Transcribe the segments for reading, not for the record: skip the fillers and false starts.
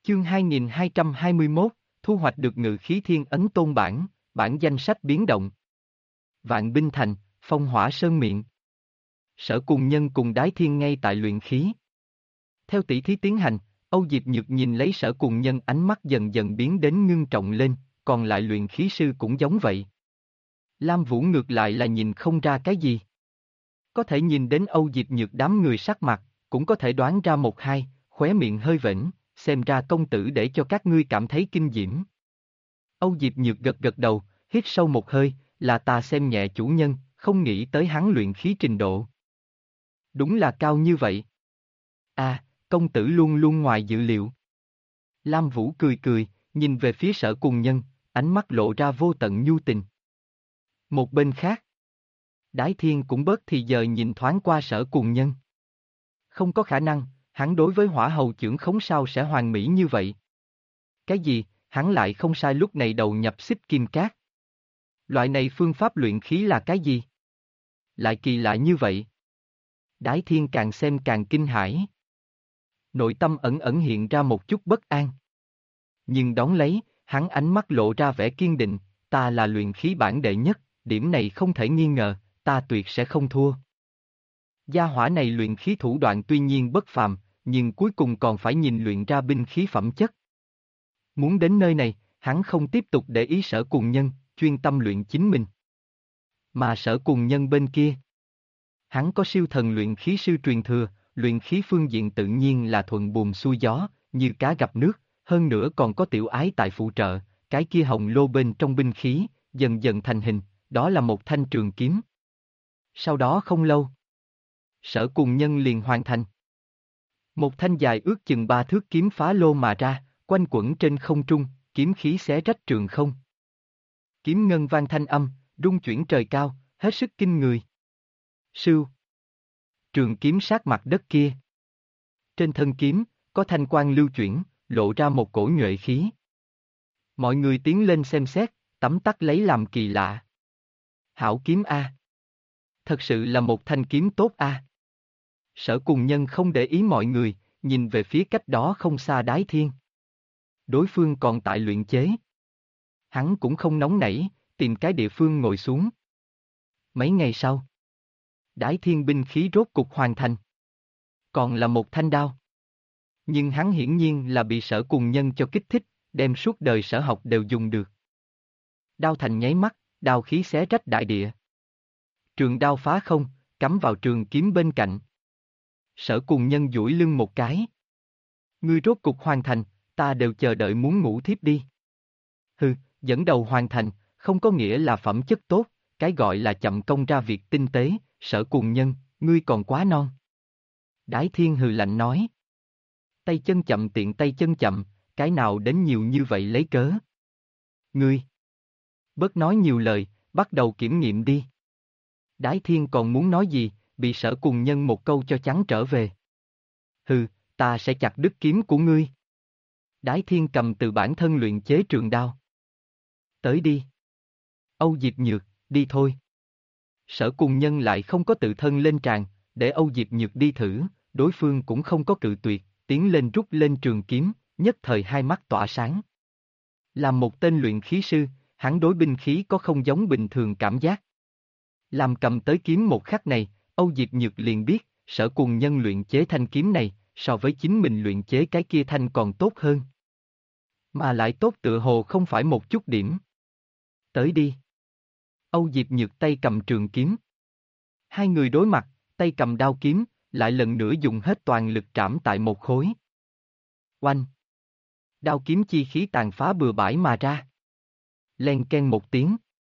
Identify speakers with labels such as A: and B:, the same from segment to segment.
A: Chương 2221, thu hoạch được Ngự Khí Thiên Ấn Tôn bản, bản danh sách biến động. Vạn Binh Thành, Phong Hỏa Sơn Miệng. Sở Cùng Nhân cùng Đái Thiên ngay tại luyện khí. Theo tỷ thí tiến hành, Âu Diệp Nhược nhìn lấy Sở Cùng Nhân, ánh mắt dần dần biến đến ngưng trọng lên, còn lại luyện khí sư cũng giống vậy. Lam Vũ ngược lại là nhìn không ra cái gì. Có thể nhìn đến Âu Diệp Nhược đám người sắc mặt, cũng có thể đoán ra một hai, khóe miệng hơi vểnh, xem ra công tử để cho các ngươi cảm thấy kinh diễm. Âu Diệp Nhược gật gật đầu, hít sâu một hơi, là ta xem nhẹ chủ nhân, không nghĩ tới hắn luyện khí trình độ. Đúng là cao như vậy. À, công tử luôn luôn ngoài dự liệu. Lam Vũ cười cười, nhìn về phía Sở Cùng Nhân, ánh mắt lộ ra vô tận nhu tình. Một bên khác, Đái Thiên cũng bớt thì giờ nhìn thoáng qua Sở Cùng Nhân. Không có khả năng, hắn đối với Hỏa Hầu chưởng khống sao sẽ hoàn mỹ như vậy. Cái gì, hắn lại không sai lúc này đầu nhập xích kim cát. Loại này phương pháp luyện khí là cái gì? Lại kỳ lạ như vậy. Đái Thiên càng xem càng kinh hãi. Nội tâm ẩn ẩn hiện ra một chút bất an. Nhưng đón lấy, hắn ánh mắt lộ ra vẻ kiên định, ta là luyện khí bản đệ nhất, điểm này không thể nghi ngờ, ta tuyệt sẽ không thua. Gia hỏa này luyện khí thủ đoạn tuy nhiên bất phàm, nhưng cuối cùng còn phải nhìn luyện ra binh khí phẩm chất. Muốn đến nơi này, hắn không tiếp tục để ý Sở Cùng Nhân, chuyên tâm luyện chính mình. Mà Sở Cùng Nhân bên kia, hắn có siêu thần luyện khí sư truyền thừa, luyện khí phương diện tự nhiên là thuận buồm xuôi gió, như cá gặp nước, hơn nữa còn có tiểu ái tại phụ trợ, cái kia hồng lô bên trong binh khí, dần dần thành hình, đó là một thanh trường kiếm. Sau đó không lâu, Sở Cùng Nhân liền hoàn thành. Một thanh dài ước chừng 3 thước kiếm phá lô mà ra, quanh quẩn trên không trung, kiếm khí xé rách trường không. Kiếm ngân vang thanh âm, rung chuyển trời cao, hết sức kinh người. Sưu. Trường kiếm sát mặt đất kia. Trên thân kiếm, có thanh quang lưu chuyển, lộ ra một cổ nhuệ khí. Mọi người tiến lên xem xét, tấm tắc lấy làm kỳ lạ. Hảo kiếm A. Thật sự là một thanh kiếm tốt A. Sở Cùng Nhân không để ý mọi người, nhìn về phía cách đó không xa Đái Thiên. Đối phương còn tại luyện chế. Hắn cũng không nóng nảy, tìm cái địa phương ngồi xuống. Mấy ngày sau, Đái Thiên binh khí rốt cục hoàn thành. Còn là một thanh đao. Nhưng hắn hiển nhiên là bị Sở Cùng Nhân cho kích thích, đem suốt đời sở học đều dùng được. Đao thành nháy mắt, đao khí xé rách đại địa. Trường đao phá không, cắm vào trường kiếm bên cạnh. Sở Cùng Nhân duỗi lưng một cái. Ngươi rốt cục hoàn thành, ta đều chờ đợi muốn ngủ thiếp đi. Hừ, dẫn đầu hoàn thành, không có nghĩa là phẩm chất tốt, cái gọi là chậm công ra việc tinh tế, Sở Cùng Nhân, ngươi còn quá non. Đái Thiên hừ lạnh nói. Tay chân chậm tiện tay chân chậm, cái nào đến nhiều như vậy lấy cớ. Ngươi. Bớt nói nhiều lời, bắt đầu kiểm nghiệm đi. Đái Thiên còn muốn nói gì, bị Sở Cùng Nhân một câu cho trắng trở về. Hừ, ta sẽ chặt đứt kiếm của ngươi. Đái Thiên cầm từ bản thân luyện chế trường đao. Tới đi. Âu Diệp Nhược, đi thôi. Sở Cùng Nhân lại không có tự thân lên tràng, để Âu Diệp Nhược đi thử, đối phương cũng không có cự tuyệt, tiến lên rút lên trường kiếm, nhất thời hai mắt tỏa sáng. Làm một tên luyện khí sư, hắn đối binh khí có không giống bình thường cảm giác. Làm cầm tới kiếm một khắc này, Âu Diệp Nhược liền biết, Sở Cùng Nhân luyện chế thanh kiếm này, so với chính mình luyện chế cái kia thanh còn tốt hơn. Mà lại tốt tựa hồ không phải một chút điểm. Tới đi. Âu Diệp Nhược tay cầm trường kiếm. Hai người đối mặt, tay cầm đao kiếm, lại lần nữa dùng hết toàn lực trảm tại một khối. Oanh. Đao kiếm chi khí tàn phá bừa bãi mà ra. Len ken một tiếng.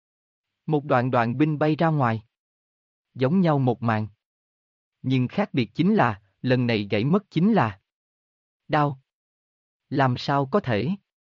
A: Một đoạn đoạn binh bay ra ngoài. Giống nhau một màn. Nhưng khác biệt chính là, lần này gãy mất chính là đao. Làm sao có thể?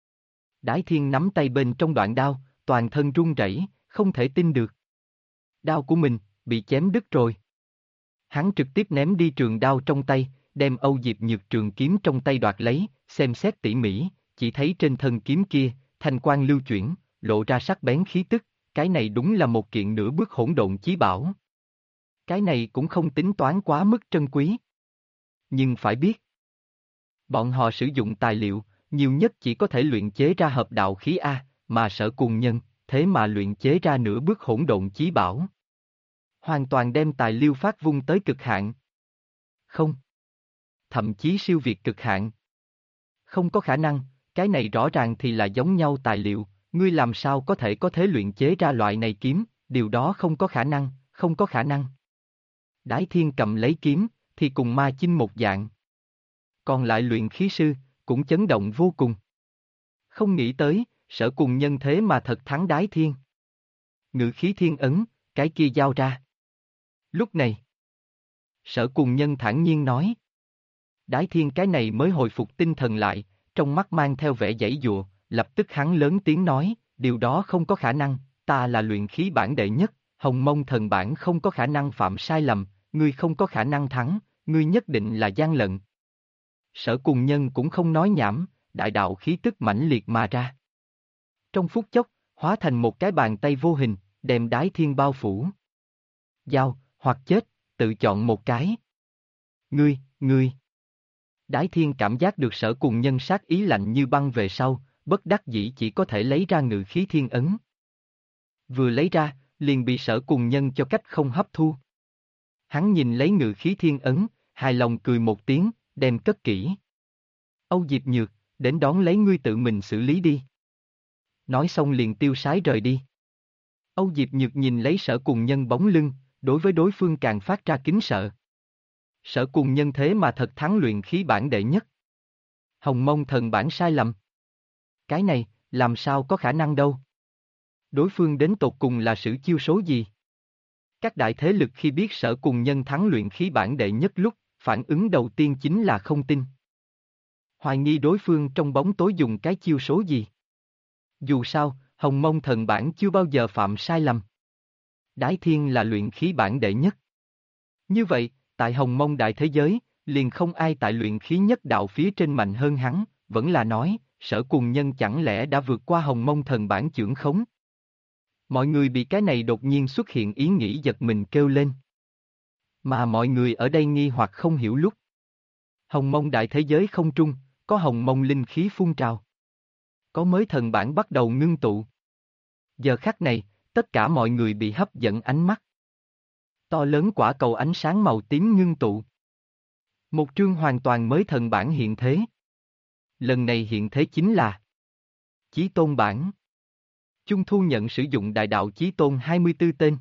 A: Đái Thiên nắm tay bên trong đoạn đao, toàn thân run rẩy, không thể tin được. Đao của mình, bị chém đứt rồi. Hắn trực tiếp ném đi trường đao trong tay, đem Âu Diệp Nhược trường kiếm trong tay đoạt lấy, xem xét tỉ mỉ, chỉ thấy trên thân kiếm kia, thanh quang lưu chuyển, lộ ra sắc bén khí tức, cái này đúng là một kiện nửa bước hỗn độn chí bảo. Cái này cũng không tính toán quá mức trân quý. Nhưng phải biết, bọn họ sử dụng tài liệu, nhiều nhất chỉ có thể luyện chế ra hợp đạo khí A, mà Sở Cùng Nhân, thế mà luyện chế ra nửa bước hỗn độn chí bảo. Hoàn toàn đem tài Liêu Phát vung tới cực hạn. Không. Thậm chí siêu việt cực hạn. Không có khả năng, cái này rõ ràng thì là giống nhau tài liệu, ngươi làm sao có thể có thế luyện chế ra loại này kiếm, điều đó không có khả năng, không có khả năng. Đái Thiên cầm lấy kiếm, thì cùng Ma Chinh một dạng. Còn lại luyện khí sư, cũng chấn động vô cùng. Không nghĩ tới, Sở Cùng Nhân thế mà thật thắng Đái Thiên. Ngự khí thiên ấn, cái kia giao ra. Lúc này, Sở Cùng Nhân thản nhiên nói. Đái Thiên cái này mới hồi phục tinh thần lại, trong mắt mang theo vẻ giãy giụa, lập tức hắn lớn tiếng nói, điều đó không có khả năng, ta là luyện khí bản đệ nhất, Hồng Mông thần bản không có khả năng phạm sai lầm, ngươi không có khả năng thắng, ngươi nhất định là gian lận. Sở Cùng Nhân cũng không nói nhảm, đại đạo khí tức mãnh liệt mà ra. Trong phút chốc, hóa thành một cái bàn tay vô hình, đem Đái Thiên bao phủ. Giao, hoặc chết, tự chọn một cái. Ngươi. Đái Thiên cảm giác được Sở Cùng Nhân sát ý lạnh như băng về sau, bất đắc dĩ chỉ có thể lấy ra ngự khí thiên ấn. Vừa lấy ra, liền bị Sở Cùng Nhân cho cách không hấp thu. Hắn nhìn lấy ngự khí thiên ấn, hài lòng cười một tiếng, đem cất kỹ. Âu Diệp Nhược, đến đón lấy ngươi tự mình xử lý đi. Nói xong liền tiêu sái rời đi. Âu Diệp Nhược nhìn lấy Sở Cùng Nhân bóng lưng, đối với đối phương càng phát ra kính sợ. Sở Cùng Nhân thế mà thật thắng luyện khí bản đệ nhất. Hồng Mông thần bản sai lầm. Cái này, làm sao có khả năng đâu. Đối phương đến tột cùng là sử chiêu số gì? Các đại thế lực khi biết Sở Cùng Nhân thắng luyện khí bản đệ nhất lúc, phản ứng đầu tiên chính là không tin. Hoài nghi đối phương trong bóng tối dùng cái chiêu số gì? Dù sao, Hồng Mông thần bản chưa bao giờ phạm sai lầm. Đái Thiên là luyện khí bản đệ nhất. Như vậy, tại Hồng Mông đại thế giới, liền không ai tại luyện khí nhất đạo phía trên mạnh hơn hắn, vẫn là nói, Sở Cùng Nhân chẳng lẽ đã vượt qua Hồng Mông thần bản chưởng khống? Mọi người bị cái này đột nhiên xuất hiện ý nghĩ giật mình kêu lên. Mà mọi người ở đây nghi hoặc không hiểu lúc. Hồng Mông đại thế giới không trung, có Hồng Mông linh khí phun trào. Có mới thần bản bắt đầu ngưng tụ. Giờ khắc này, tất cả mọi người bị hấp dẫn ánh mắt. To lớn quả cầu ánh sáng màu tím ngưng tụ. Một trương hoàn toàn mới thần bản hiện thế. Lần này hiện thế chính là Chí Tôn bản. Chung thu nhận sử dụng đại đạo Chí Tôn 24 tên.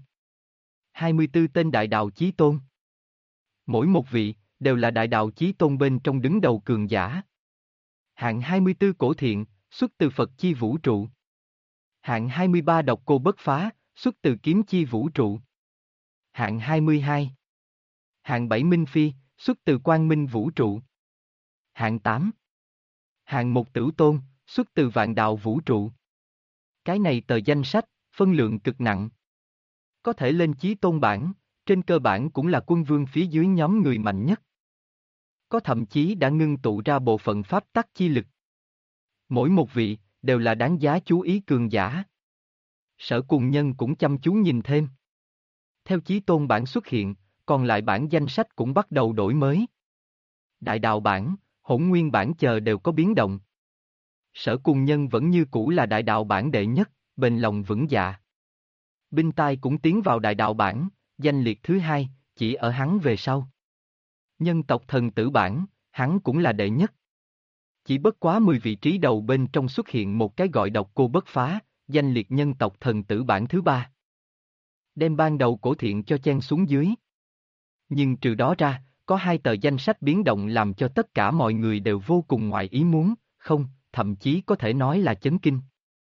A: 24 tên đại đạo Chí Tôn. Mỗi một vị, đều là đại đạo Chí Tôn bên trong đứng đầu cường giả. Hạng 24 cổ thiện, xuất từ Phật chi vũ trụ. Hạng 23 độc cô bất phá, xuất từ kiếm chi vũ trụ. Hạng 22. Hạng 7 Minh Phi, xuất từ Quang Minh vũ trụ. Hạng 8. Hạng 1 Tử Tôn, xuất từ Vạn Đạo vũ trụ. Cái này tờ danh sách, phân lượng cực nặng. Có thể lên Chí Tôn bản, trên cơ bản cũng là quân vương phía dưới nhóm người mạnh nhất. Có thậm chí đã ngưng tụ ra bộ phận pháp tắc chi lực. Mỗi một vị, đều là đáng giá chú ý cường giả. Sở Cùng Nhân cũng chăm chú nhìn thêm. Theo Chí Tôn bản xuất hiện, còn lại bản danh sách cũng bắt đầu đổi mới. Đại đạo bản, Hỗn Nguyên bản chờ đều có biến động. Sở Cùng Nhân vẫn như cũ là đại đạo bản đệ nhất, bền lòng vững dạ. Binh Tai cũng tiến vào đại đạo bản, danh liệt thứ hai, chỉ ở hắn về sau. Nhân tộc thần tử bản, hắn cũng là đệ nhất. Chỉ bất quá 10 vị trí đầu bên trong xuất hiện một cái gọi độc cô bất phá, danh liệt nhân tộc thần tử bản thứ ba. Đem ban đầu cổ thiện cho chen xuống dưới. Nhưng trừ đó ra, có 2 tờ danh sách biến động làm cho tất cả mọi người đều vô cùng ngoài ý muốn, không, thậm chí có thể nói là chấn kinh.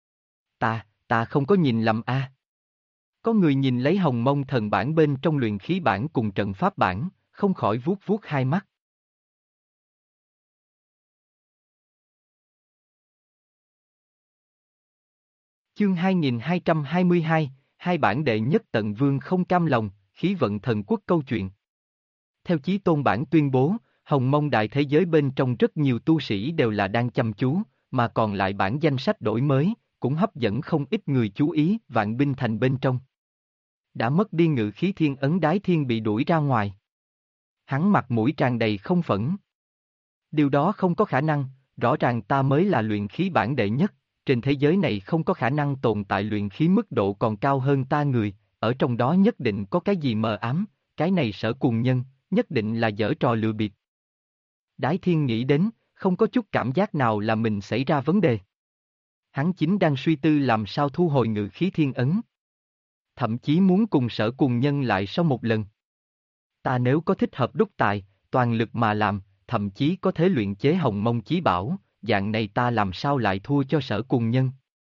A: Ta không có nhìn lầm a. Có người nhìn lấy Hồng Mông thần bản bên trong luyện khí bản cùng trận pháp bản, không khỏi vuốt vuốt hai mắt. Chương 2222, hai bản đệ nhất tận vương không cam lòng, khí vận thần quốc câu chuyện. Theo Chí Tôn bản tuyên bố, Hồng Mông đại thế giới bên trong rất nhiều tu sĩ đều là đang chăm chú, mà còn lại bản danh sách đổi mới, cũng hấp dẫn không ít người chú ý Vạn Binh Thành bên trong. Đã mất đi ngự khí thiên ấn Đái Thiên bị đuổi ra ngoài. Hắn mặt mũi tràn đầy không phẫn. Điều đó không có khả năng, rõ ràng ta mới là luyện khí bản đệ nhất, trên thế giới này không có khả năng tồn tại luyện khí mức độ còn cao hơn ta người, ở trong đó nhất định có cái gì mờ ám, cái này Sở Cùng Nhân, nhất định là giở trò lừa bịp. Đái Thiên nghĩ đến, không có chút cảm giác nào là mình xảy ra vấn đề. Hắn chính đang suy tư làm sao thu hồi ngự khí thiên ấn. Thậm chí muốn cùng Sở Cùng Nhân lại sau một lần. Ta nếu có thích hợp đúc tài, toàn lực mà làm, thậm chí có thể luyện chế Hồng Mông Chí Bảo, dạng này ta làm sao lại thua cho Sở Cùng Nhân.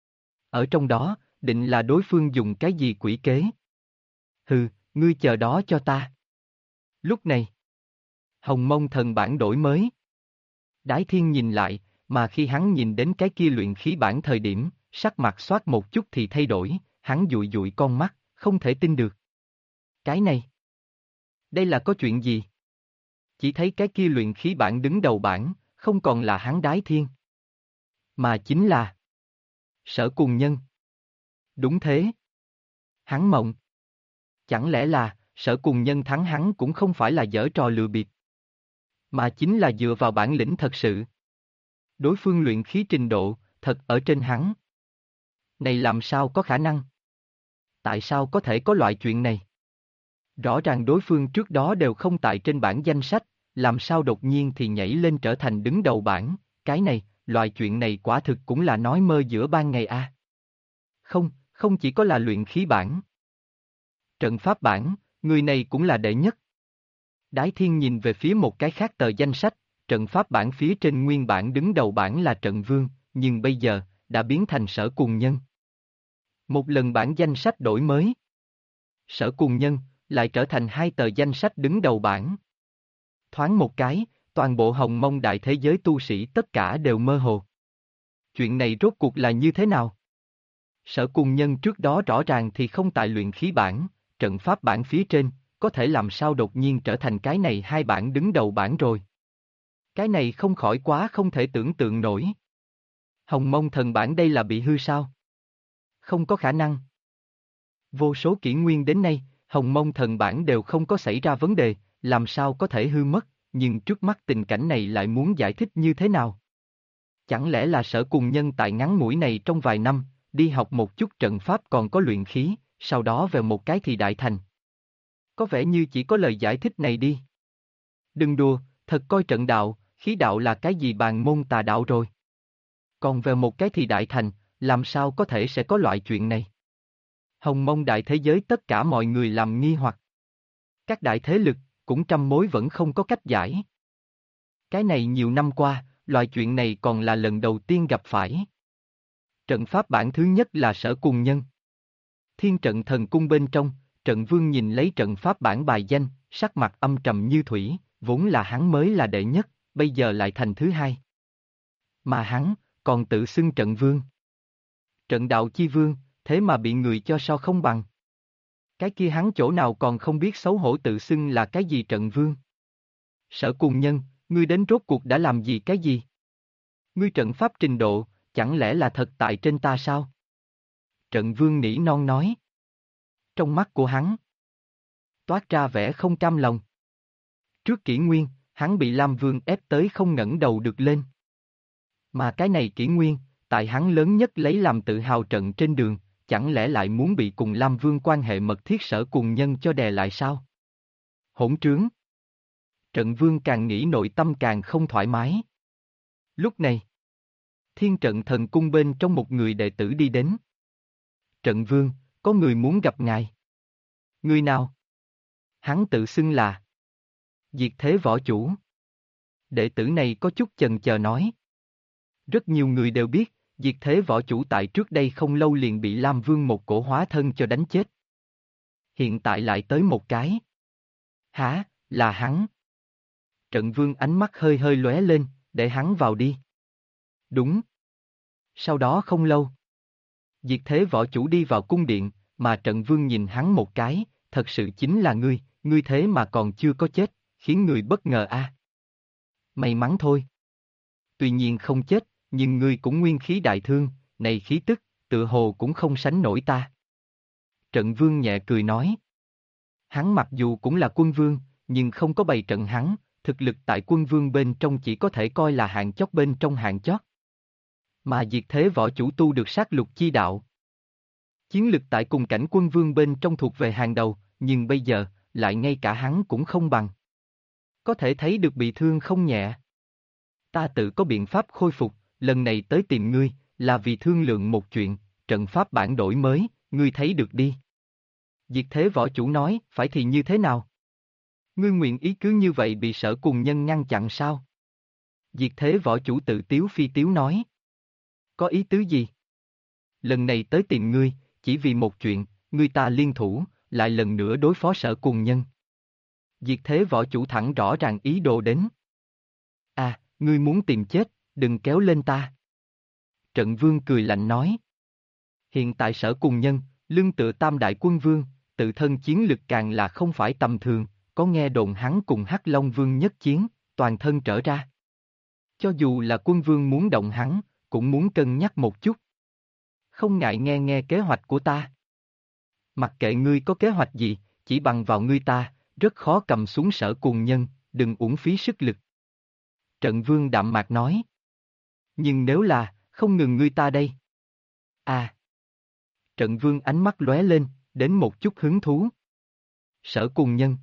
A: Ở trong đó, định là đối phương dùng cái gì quỷ kế. Hừ, ngươi chờ đó cho ta. Lúc này, Hồng Mông Thần Bản đổi mới. Đái Thiên nhìn lại, mà khi hắn nhìn đến cái kia luyện khí bản thời điểm, sắc mặt xoát một chút thì thay đổi, hắn dụi dụi con mắt, không thể tin được. Cái này, đây là có chuyện gì? Chỉ thấy cái kia luyện khí bản đứng đầu bảng, không còn là hắn Đái Thiên, mà chính là Sở Cùng Nhân. Đúng thế. Hắn mộng. Chẳng lẽ là, Sở Cùng Nhân thắng hắn cũng không phải là giở trò lừa bịp, mà chính là dựa vào bản lĩnh thật sự. Đối phương luyện khí trình độ, thật ở trên hắn. Này làm sao có khả năng? Tại sao có thể có loại chuyện này? Rõ ràng đối phương trước đó đều không tại trên bảng danh sách, làm sao đột nhiên thì nhảy lên trở thành đứng đầu bảng, cái này, loại chuyện này quả thực cũng là nói mơ giữa ban ngày a. Không, không chỉ có là luyện khí bảng. Trận pháp bảng, người này cũng là đệ nhất. Đái Thiên nhìn về phía một cái khác tờ danh sách, trận pháp bảng phía trên nguyên bản đứng đầu bảng là Trận Vương, nhưng bây giờ, đã biến thành Sở Cùng Nhân. Một lần bảng danh sách đổi mới. Sở Cùng Nhân, lại trở thành hai tờ danh sách đứng đầu bảng. Thoáng một cái, toàn bộ Hồng Mông đại thế giới tu sĩ tất cả đều mơ hồ. Chuyện này rốt cuộc là như thế nào? Sở Cùng Nhân trước đó rõ ràng thì không tại luyện khí bảng, trận pháp bảng phía trên, có thể làm sao đột nhiên trở thành cái này hai bảng đứng đầu bảng rồi. Cái này không khỏi quá không thể tưởng tượng nổi. Hồng Mông thần bản đây là bị hư sao? Không có khả năng. Vô số kỷ nguyên đến nay, Hồng Mông thần bản đều không có xảy ra vấn đề, làm sao có thể hư mất, nhưng trước mắt tình cảnh này lại muốn giải thích như thế nào? Chẳng lẽ là Sở Cùng Nhân tại ngắn ngủi này trong vài năm, đi học một chút trận pháp còn có luyện khí, sau đó về một cái thì đại thành. Có vẻ như chỉ có lời giải thích này đi. Đừng đùa, thật coi trận đạo, khí đạo là cái gì bàn môn tà đạo rồi. Còn về một cái thì đại thành, làm sao có thể sẽ có loại chuyện này? Hồng Mông đại thế giới tất cả mọi người làm nghi hoặc. Các đại thế lực, cũng trăm mối vẫn không có cách giải. Cái này nhiều năm qua, loại chuyện này còn là lần đầu tiên gặp phải. Trận pháp bản thứ nhất là Sở Cùng Nhân. Thiên trận thần cung bên trong, Trận Vương nhìn lấy trận pháp bản bài danh, sắc mặt âm trầm như thủy, vốn là hắn mới là đệ nhất, bây giờ lại thành thứ hai. Mà hắn, còn tự xưng Trận Vương. Trận đạo chi vương, thế mà bị người cho so không bằng. Cái kia hắn chỗ nào còn không biết xấu hổ tự xưng là cái gì Trận Vương. Sở Cùng Nhân, ngươi đến rốt cuộc đã làm gì cái gì? Ngươi trận pháp trình độ, chẳng lẽ là thật tại trên ta sao? Trận Vương nỉ non nói. Trong mắt của hắn, toát ra vẻ không cam lòng. Trước kỷ nguyên, hắn bị Lam Vương ép tới không ngẩng đầu được lên. Mà cái này kỷ nguyên, tại hắn lớn nhất lấy làm tự hào trận trên đường, chẳng lẽ lại muốn bị cùng Lam Vương quan hệ mật thiết Sở Cùng Nhân cho đè lại sao? Hỗn trướng. Trận Vương càng nghĩ nội tâm càng không thoải mái. Lúc này, Thiên trận thần cung bên trong một người đệ tử đi đến. Trận Vương, có người muốn gặp ngài. Người nào? Hắn tự xưng là Diệt Thế Võ Chủ. Đệ tử này có chút chần chờ nói. Rất nhiều người đều biết, Diệt Thế Võ Chủ tại trước đây không lâu liền bị Lam Vương một cổ hóa thân cho đánh chết. Hiện tại lại tới một cái. Hả, là hắn. Trận Vương ánh mắt hơi hơi lóe lên, để hắn vào đi. Đúng. Sau đó không lâu, Diệt Thế Võ Chủ đi vào cung điện, mà Trận Vương nhìn hắn một cái, thật sự chính là ngươi thế mà còn chưa có chết, khiến người bất ngờ a. May mắn thôi. Tuy nhiên không chết, nhưng ngươi cũng nguyên khí đại thương, này khí tức, tựa hồ cũng không sánh nổi ta. Trận Vương nhẹ cười nói. Hắn mặc dù cũng là quân vương, nhưng không có bày trận hắn, thực lực tại quân vương bên trong chỉ có thể coi là hạng chót bên trong hạng chót. Mà diệt thế võ chủ tu được sát lục chi đạo. Chiến lực tại cùng cảnh quân vương bên trong thuộc về hàng đầu, nhưng bây giờ, lại ngay cả hắn cũng không bằng. Có thể thấy được bị thương không nhẹ. Ta tự có biện pháp khôi phục, lần này tới tìm ngươi, là vì thương lượng một chuyện, trận pháp bản đổi mới, ngươi thấy được đi. Diệt thế võ chủ nói, phải thì như thế nào? Ngươi nguyện ý cứ như vậy bị Sở Cùng Nhân ngăn chặn sao? Diệt thế võ chủ tự tiếu phi tiếu nói. Có ý tứ gì? Lần này tới tìm ngươi, chỉ vì một chuyện, ngươi ta liên thủ, lại lần nữa đối phó Sở Cùng Nhân. Diệt thế võ chủ thẳng rõ ràng ý đồ đến. À, ngươi muốn tìm chết, đừng kéo lên ta. Trận Vương cười lạnh nói. Hiện tại Sở Cùng Nhân, lưng tựa tam đại quân vương, tự thân chiến lực càng là không phải tầm thường, có nghe đồn hắn cùng Hắc Long Vương nhất chiến, toàn thân trở ra. Cho dù là quân vương muốn động hắn, cũng muốn cân nhắc một chút. Không ngại nghe nghe kế hoạch của ta. Mặc kệ ngươi có kế hoạch gì, chỉ bằng vào ngươi ta, rất khó cầm xuống Sở Cùng Nhân, đừng uổng phí sức lực. Trận Vương đạm mạc nói. Nhưng nếu là, không ngừng ngươi ta đây. À. Trận Vương ánh mắt lóe lên, đến một chút hứng thú. Sở Cùng Nhân.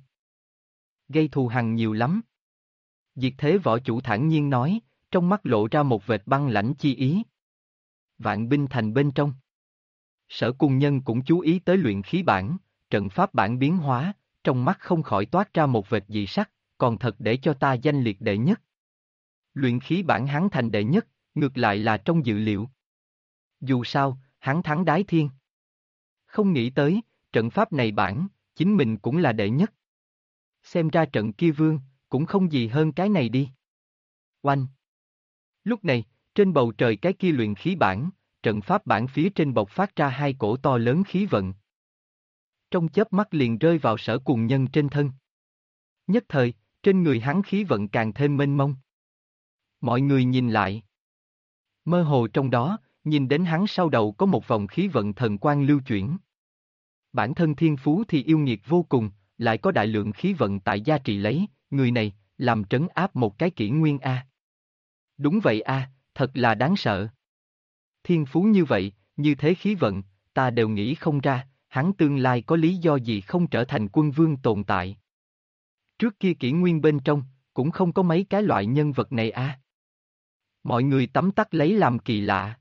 A: Gây thù hằn nhiều lắm. Diệt thế võ chủ thản nhiên nói, trong mắt lộ ra một vệt băng lãnh chi ý. Vạn binh thành bên trong. Sở Cùng Nhân cũng chú ý tới luyện khí bản, trận pháp bản biến hóa, trong mắt không khỏi toát ra một vệt dị sắc, còn thật để cho ta danh liệt đệ nhất. Luyện khí bản hắn thành đệ nhất, ngược lại là trong dự liệu. Dù sao, hắn thắng Đái Thiên. Không nghĩ tới, trận pháp này bản, chính mình cũng là đệ nhất. Xem ra trận kia vương, cũng không gì hơn cái này đi. Oanh! Lúc này, trên bầu trời cái kia luyện khí bản, trận pháp bản phía trên bộc phát ra hai cổ to lớn khí vận. Trong chớp mắt liền rơi vào Sở Cùng Nhân trên thân. Nhất thời, trên người hắn khí vận càng thêm mênh mông. Mọi người nhìn lại. Mơ hồ trong đó, nhìn đến hắn sau đầu có một vòng khí vận thần quang lưu chuyển. Bản thân thiên phú thì yêu nghiệt vô cùng, lại có đại lượng khí vận tại gia trì lấy, người này, làm trấn áp một cái kỷ nguyên A. Đúng vậy A, thật là đáng sợ. Thiên phú như vậy, như thế khí vận, ta đều nghĩ không ra, hắn tương lai có lý do gì không trở thành quân vương tồn tại. Trước kia kỷ nguyên bên trong, cũng không có mấy cái loại nhân vật này A. Mọi người tấm tắc lấy làm kỳ lạ.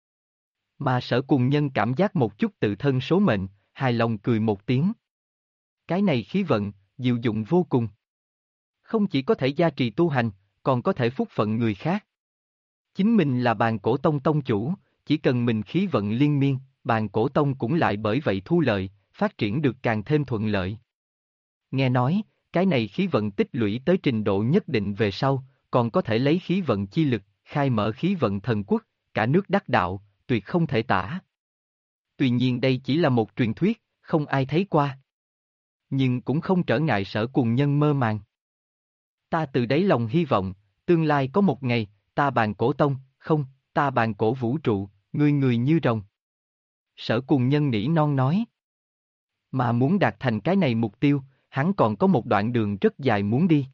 A: Mà Sở Cùng Nhân cảm giác một chút tự thân số mệnh, hài lòng cười một tiếng. Cái này khí vận, diệu dụng vô cùng. Không chỉ có thể gia trì tu hành, còn có thể phúc phận người khác. Chính mình là Bàn Cổ Tông tông chủ, chỉ cần mình khí vận liên miên, Bàn Cổ Tông cũng lại bởi vậy thu lợi, phát triển được càng thêm thuận lợi. Nghe nói, cái này khí vận tích lũy tới trình độ nhất định về sau, còn có thể lấy khí vận chi lực, khai mở khí vận thần quốc, cả nước đắc đạo, tuyệt không thể tả. Tuy nhiên đây chỉ là một truyền thuyết, không ai thấy qua. Nhưng cũng không trở ngại Sở Cùng Nhân mơ màng. Ta từ đáy lòng hy vọng, tương lai có một ngày, ta Bàn Cổ Tông, không, ta Bàn Cổ Vũ Trụ, người người như rồng. Sở Cùng Nhân nỉ non nói. Mà muốn đạt thành cái này mục tiêu, hắn còn có một đoạn đường rất dài muốn đi.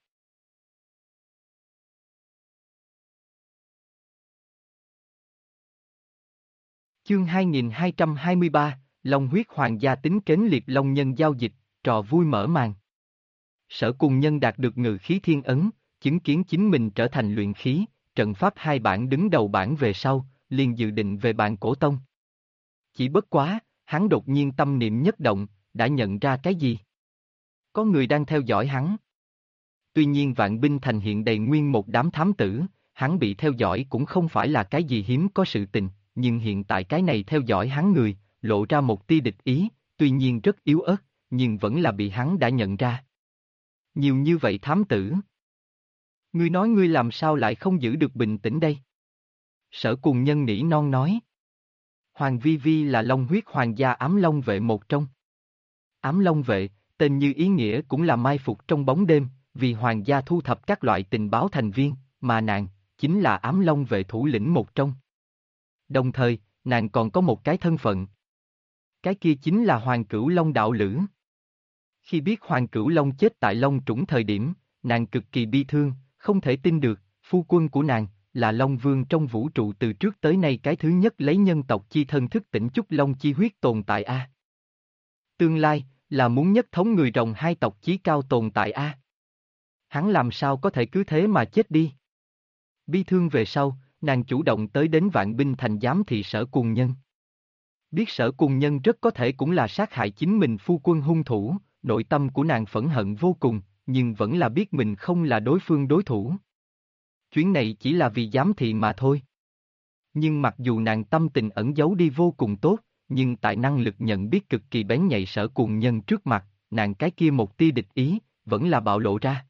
A: Chương 2223, Long huyết hoàng gia tính kến liệt long nhân giao dịch, trò vui mở màn. Sở Cùng Nhân đạt được ngự khí thiên ấn, chứng kiến chính mình trở thành luyện khí, trận pháp hai bản đứng đầu bản về sau, liền dự định về Bàn Cổ Tông. Chỉ bất quá, hắn đột nhiên tâm niệm nhất động, đã nhận ra cái gì? Có người đang theo dõi hắn. Tuy nhiên Vạn Binh Thành hiện đầy nguyên một đám thám tử, hắn bị theo dõi cũng không phải là cái gì hiếm có sự tình, nhưng hiện tại cái này theo dõi hắn người, lộ ra một tia địch ý, tuy nhiên rất yếu ớt, nhưng vẫn là bị hắn đã nhận ra. Nhiều như vậy thám tử. Ngươi nói ngươi làm sao lại không giữ được bình tĩnh đây? Sở Cùng Nhân nỉ non nói. Hoàng Vi Vi là Long huyết hoàng gia ám long vệ một trong. Ám long vệ, tên như ý nghĩa cũng là mai phục trong bóng đêm, vì hoàng gia thu thập các loại tình báo thành viên, mà nàng, chính là ám long vệ thủ lĩnh một trong. Đồng thời, nàng còn có một cái thân phận. Cái kia chính là Hoàng Cửu Long đạo lữ. Khi biết Hoàng Cửu Long chết tại Long Trũng thời điểm, nàng cực kỳ bi thương, không thể tin được, phu quân của nàng, là Long Vương trong vũ trụ từ trước tới nay cái thứ nhất lấy nhân tộc chi thân thức tỉnh Chúc Long chi huyết tồn tại a. Tương lai, là muốn nhất thống người rồng hai tộc chí cao tồn tại a. Hắn làm sao có thể cứ thế mà chết đi. Bi thương về sau, nàng chủ động tới đến Vạn Binh Thành giám thị Sở Cùng Nhân. Biết Sở Cùng Nhân rất có thể cũng là sát hại chính mình phu quân hung thủ, nội tâm của nàng phẫn hận vô cùng, nhưng vẫn là biết mình không là đối phương đối thủ. Chuyến này chỉ là vì giám thị mà thôi. Nhưng mặc dù nàng tâm tình ẩn giấu đi vô cùng tốt, nhưng tại năng lực nhận biết cực kỳ bén nhạy Sở Cùng Nhân trước mặt, nàng cái kia một tia địch ý, vẫn là bạo lộ ra.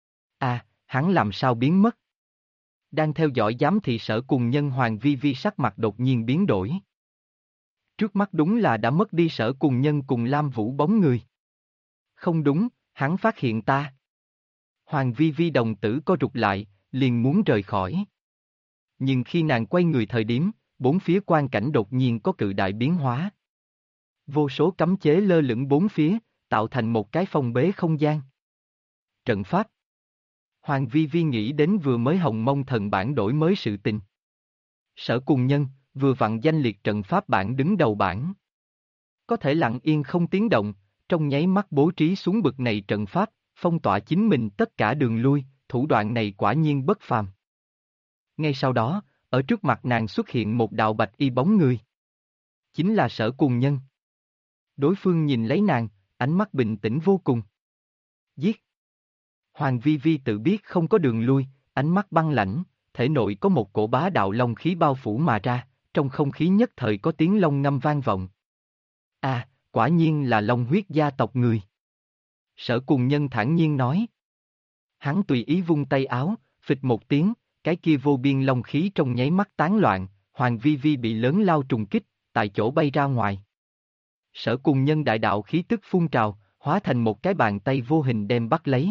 A: Hắn làm sao biến mất? Đang theo dõi giám thị Sở Cùng Nhân Hoàng Vi Vi sắc mặt đột nhiên biến đổi. Trước mắt đúng là đã mất đi Sở Cùng Nhân cùng Lam Vũ bóng người. Không đúng, hắn phát hiện ta. Hoàng Vi Vi đồng tử co rụt lại, liền muốn rời khỏi. Nhưng khi nàng quay người thời điểm, bốn phía quang cảnh đột nhiên có cự đại biến hóa. Vô số cấm chế lơ lửng bốn phía, tạo thành một cái phong bế không gian. Trận pháp. Hoàng Vi Vi nghĩ đến vừa mới Hồng Mông thần bản đổi mới sự tình. Sở Cùng Nhân, vừa vặn danh liệt trận pháp bản đứng đầu bảng. Có thể lặng yên không tiếng động, trong nháy mắt bố trí xuống bực này trận pháp, phong tỏa chính mình tất cả đường lui, thủ đoạn này quả nhiên bất phàm. Ngay sau đó, ở trước mặt nàng xuất hiện một đạo bạch y bóng người. Chính là Sở Cùng Nhân. Đối phương nhìn lấy nàng, ánh mắt bình tĩnh vô cùng. Giết! Hoàng Vi Vi tự biết không có đường lui, ánh mắt băng lãnh, thể nội có một cổ bá đạo long khí bao phủ mà ra, trong không khí nhất thời có tiếng long ngâm vang vọng. Quả nhiên là long huyết gia tộc người. Sở Cùng Nhân thản nhiên nói. Hắn tùy ý vung tay áo, phịch một tiếng, cái kia vô biên long khí trong nháy mắt tán loạn, Hoàng Vi Vi bị lớn lao trùng kích, tại chỗ bay ra ngoài. Sở Cùng Nhân đại đạo khí tức phun trào, hóa thành một cái bàn tay vô hình đem bắt lấy.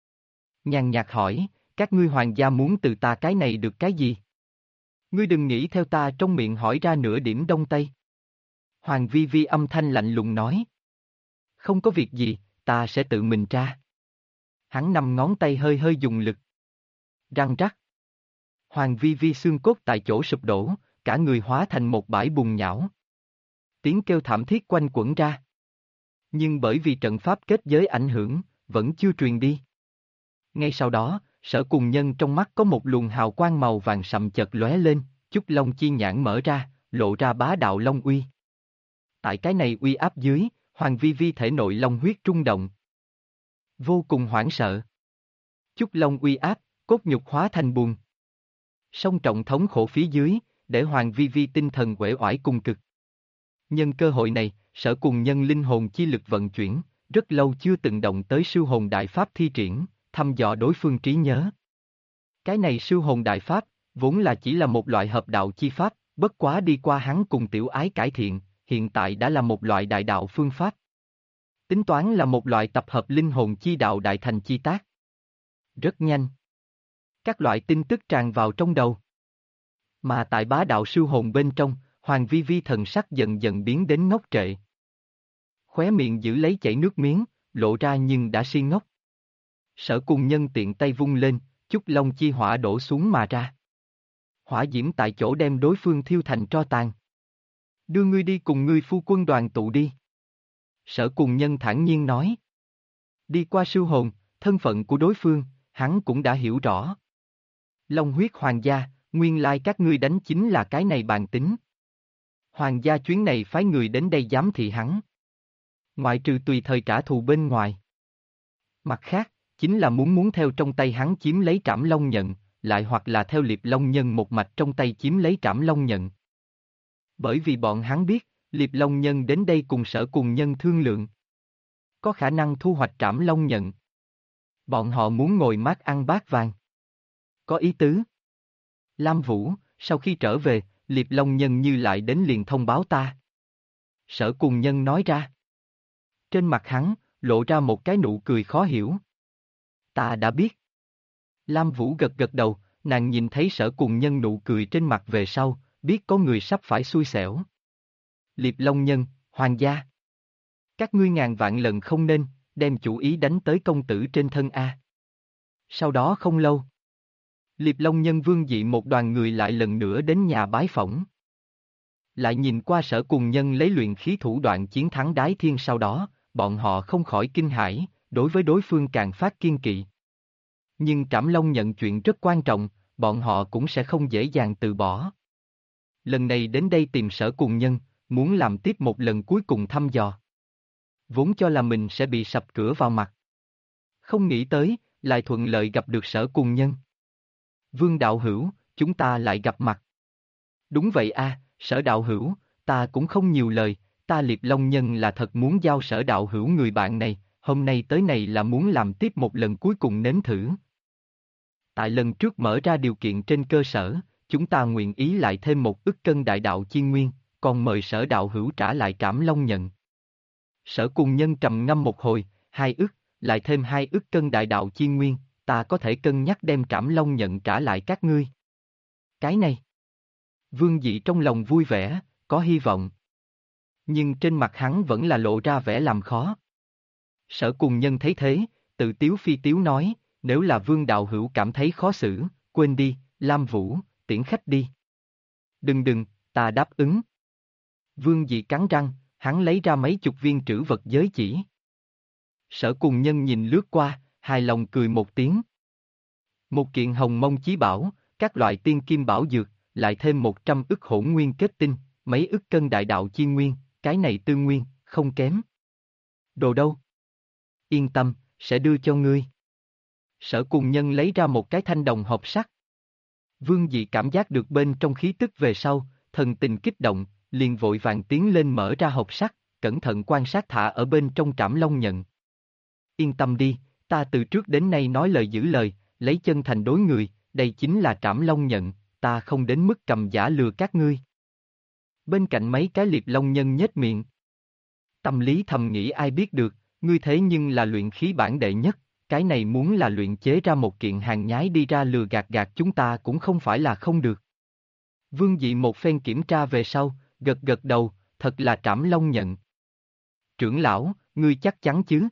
A: Nhàn nhạt hỏi, các ngươi hoàng gia muốn từ ta cái này được cái gì? Ngươi đừng nghĩ theo ta trong miệng hỏi ra nửa điểm đông tây. Hoàng Vi Vi âm thanh lạnh lùng nói. Không có việc gì, ta sẽ tự mình tra. Hắn năm ngón tay hơi hơi dùng lực. Răng rắc. Hoàng Vi Vi xương cốt tại chỗ sụp đổ, cả người hóa thành một bãi bùn nhão. Tiếng kêu thảm thiết quanh quẩn ra. Nhưng bởi vì trận pháp kết giới ảnh hưởng, vẫn chưa truyền đi. Ngay sau đó, Sở Cùng Nhân trong mắt có một luồng hào quang màu vàng sậm chợt lóe lên, Chúc Long chi nhãn mở ra, lộ ra bá đạo long uy. Tại cái này uy áp dưới, Hoàng Vi Vi thể nội long huyết rung động. Vô cùng hoảng sợ. Chúc Long uy áp, cốt nhục hóa thành bùn. Song trọng thống khổ phía dưới, để Hoàng Vi Vi tinh thần uể oải cùng cực. Nhân cơ hội này, Sở Cùng Nhân linh hồn chi lực vận chuyển, rất lâu chưa từng động tới sư hồn đại pháp thi triển, thăm dò đối phương trí nhớ. Cái này sư hồn đại pháp, vốn là chỉ là một loại hợp đạo chi pháp, bất quá đi qua hắn cùng tiểu ái cải thiện, hiện tại đã là một loại đại đạo phương pháp. Tính toán là một loại tập hợp linh hồn chi đạo đại thành chi tác. Rất nhanh. Các loại tin tức tràn vào trong đầu. Mà tại bá đạo sư hồn bên trong, Hoàng Vi Vi thần sắc dần dần biến đến ngốc trệ. Khóe miệng giữ lấy chảy nước miếng, lộ ra nhưng đã si ngốc. Sở Cùng Nhân tiện tay vung lên, Chúc Long chi hỏa đổ xuống mà ra. Hỏa diễm tại chỗ đem đối phương thiêu thành tro tàn. Đưa ngươi đi cùng ngươi phu quân đoàn tụ đi. Sở Cùng Nhân thản nhiên nói. Đi qua sư hồn, thân phận của đối phương, hắn cũng đã hiểu rõ. Long huyết hoàng gia, nguyên lai các ngươi đánh chính là cái này bàn tính. Hoàng gia chuyến này phái người đến đây giám thị hắn. Ngoại trừ tùy thời trả thù bên ngoài. Mặt khác, chính là muốn theo trong tay hắn chiếm lấy Trảm Long Nhận, lại hoặc là theo Liệp Long Nhân một mạch trong tay chiếm lấy Trảm Long Nhận. Bởi vì bọn hắn biết, Liệp Long Nhân đến đây cùng Sở Cùng Nhân thương lượng. Có khả năng thu hoạch Trảm Long Nhận. Bọn họ muốn ngồi mát ăn bát vàng. Có ý tứ. Lam Vũ, sau khi trở về, Liệp Long Nhân như lại đến liền thông báo ta. Sở Cùng Nhân nói ra. Trên mặt hắn, lộ ra một cái nụ cười khó hiểu. Ta đã biết. Lam Vũ gật gật đầu, nàng nhìn thấy Sở Cùng Nhân nụ cười trên mặt về sau, biết có người sắp phải xui xẻo. Liệp Long Nhân, hoàng gia. Các ngươi ngàn vạn lần không nên, đem chủ ý đánh tới công tử trên thân A. Sau đó không lâu, Liệp Long Nhân Vương Dị một đoàn người lại lần nữa đến nhà bái phỏng. Lại nhìn qua Sở Cùng Nhân lấy luyện khí thủ đoạn chiến thắng Đái Thiên sau đó, bọn họ không khỏi kinh hãi, đối với đối phương càng phát kiên kỵ. Nhưng Trảm Long nhận chuyện rất quan trọng, bọn họ cũng sẽ không dễ dàng từ bỏ. Lần này đến đây tìm Sở Cùng Nhân, muốn làm tiếp một lần cuối cùng thăm dò. Vốn cho là mình sẽ bị sập cửa vào mặt. Không nghĩ tới, lại thuận lợi gặp được Sở Cùng Nhân. Vương đạo hữu, chúng ta lại gặp mặt. Đúng vậy a, Sở đạo hữu, ta cũng không nhiều lời, ta Liệp Long Nhân là thật muốn giao Sở đạo hữu người bạn này, hôm nay tới này là muốn làm tiếp một lần cuối cùng nếm thử. Tại lần trước mở ra điều kiện trên cơ sở, chúng ta nguyện ý lại thêm 1 ức cân đại đạo chi nguyên, còn mời Sở đạo hữu trả lại Trảm Long nhận. Sở Cùng Nhân trầm ngâm một hồi, 2 ức, lại thêm 2 ức cân đại đạo chi nguyên, ta có thể cân nhắc đem Trảm Long nhận trả lại các ngươi. Cái này. Vương Dị trong lòng vui vẻ, có hy vọng. Nhưng trên mặt hắn vẫn là lộ ra vẻ làm khó. Sở Cùng Nhân thấy thế, tự tiếu phi tiếu nói, nếu là Vương đạo hữu cảm thấy khó xử, quên đi, Lam Vũ, tiễn khách đi. Đừng, ta đáp ứng. Vương Dị cắn răng, hắn lấy ra mấy chục viên trữ vật giới chỉ. Sở Cùng Nhân nhìn lướt qua, hài lòng cười một tiếng. Một kiện hồng mông chí bảo, các loại tiên kim bảo dược, lại thêm 100 ức hỗn nguyên kết tinh, mấy ức cân đại đạo chi nguyên, cái này tư nguyên, không kém. Đồ đâu? Yên tâm, sẽ đưa cho ngươi. Sở Cùng Nhân lấy ra một cái thanh đồng hộp sắt. Vương Dị cảm giác được bên trong khí tức về sau, thần tình kích động, liền vội vàng tiến lên mở ra hộp sắt, cẩn thận quan sát thả ở bên trong Trảm Long nhận. Yên tâm đi, ta từ trước đến nay nói lời giữ lời, lấy chân thành đối người, đây chính là Trảm Long nhận, ta không đến mức cầm giả lừa các ngươi. Bên cạnh mấy cái Liệp Long Nhân nhếch miệng. Tâm lý thầm nghĩ ai biết được, ngươi thế nhưng là luyện khí bản đệ nhất, cái này muốn là luyện chế ra một kiện hàng nhái đi ra lừa gạt chúng ta cũng không phải là không được. Vương Dị một phen kiểm tra về sau, gật đầu, thật là Trảm Long nhận. Trưởng lão, ngươi chắc chắn chứ?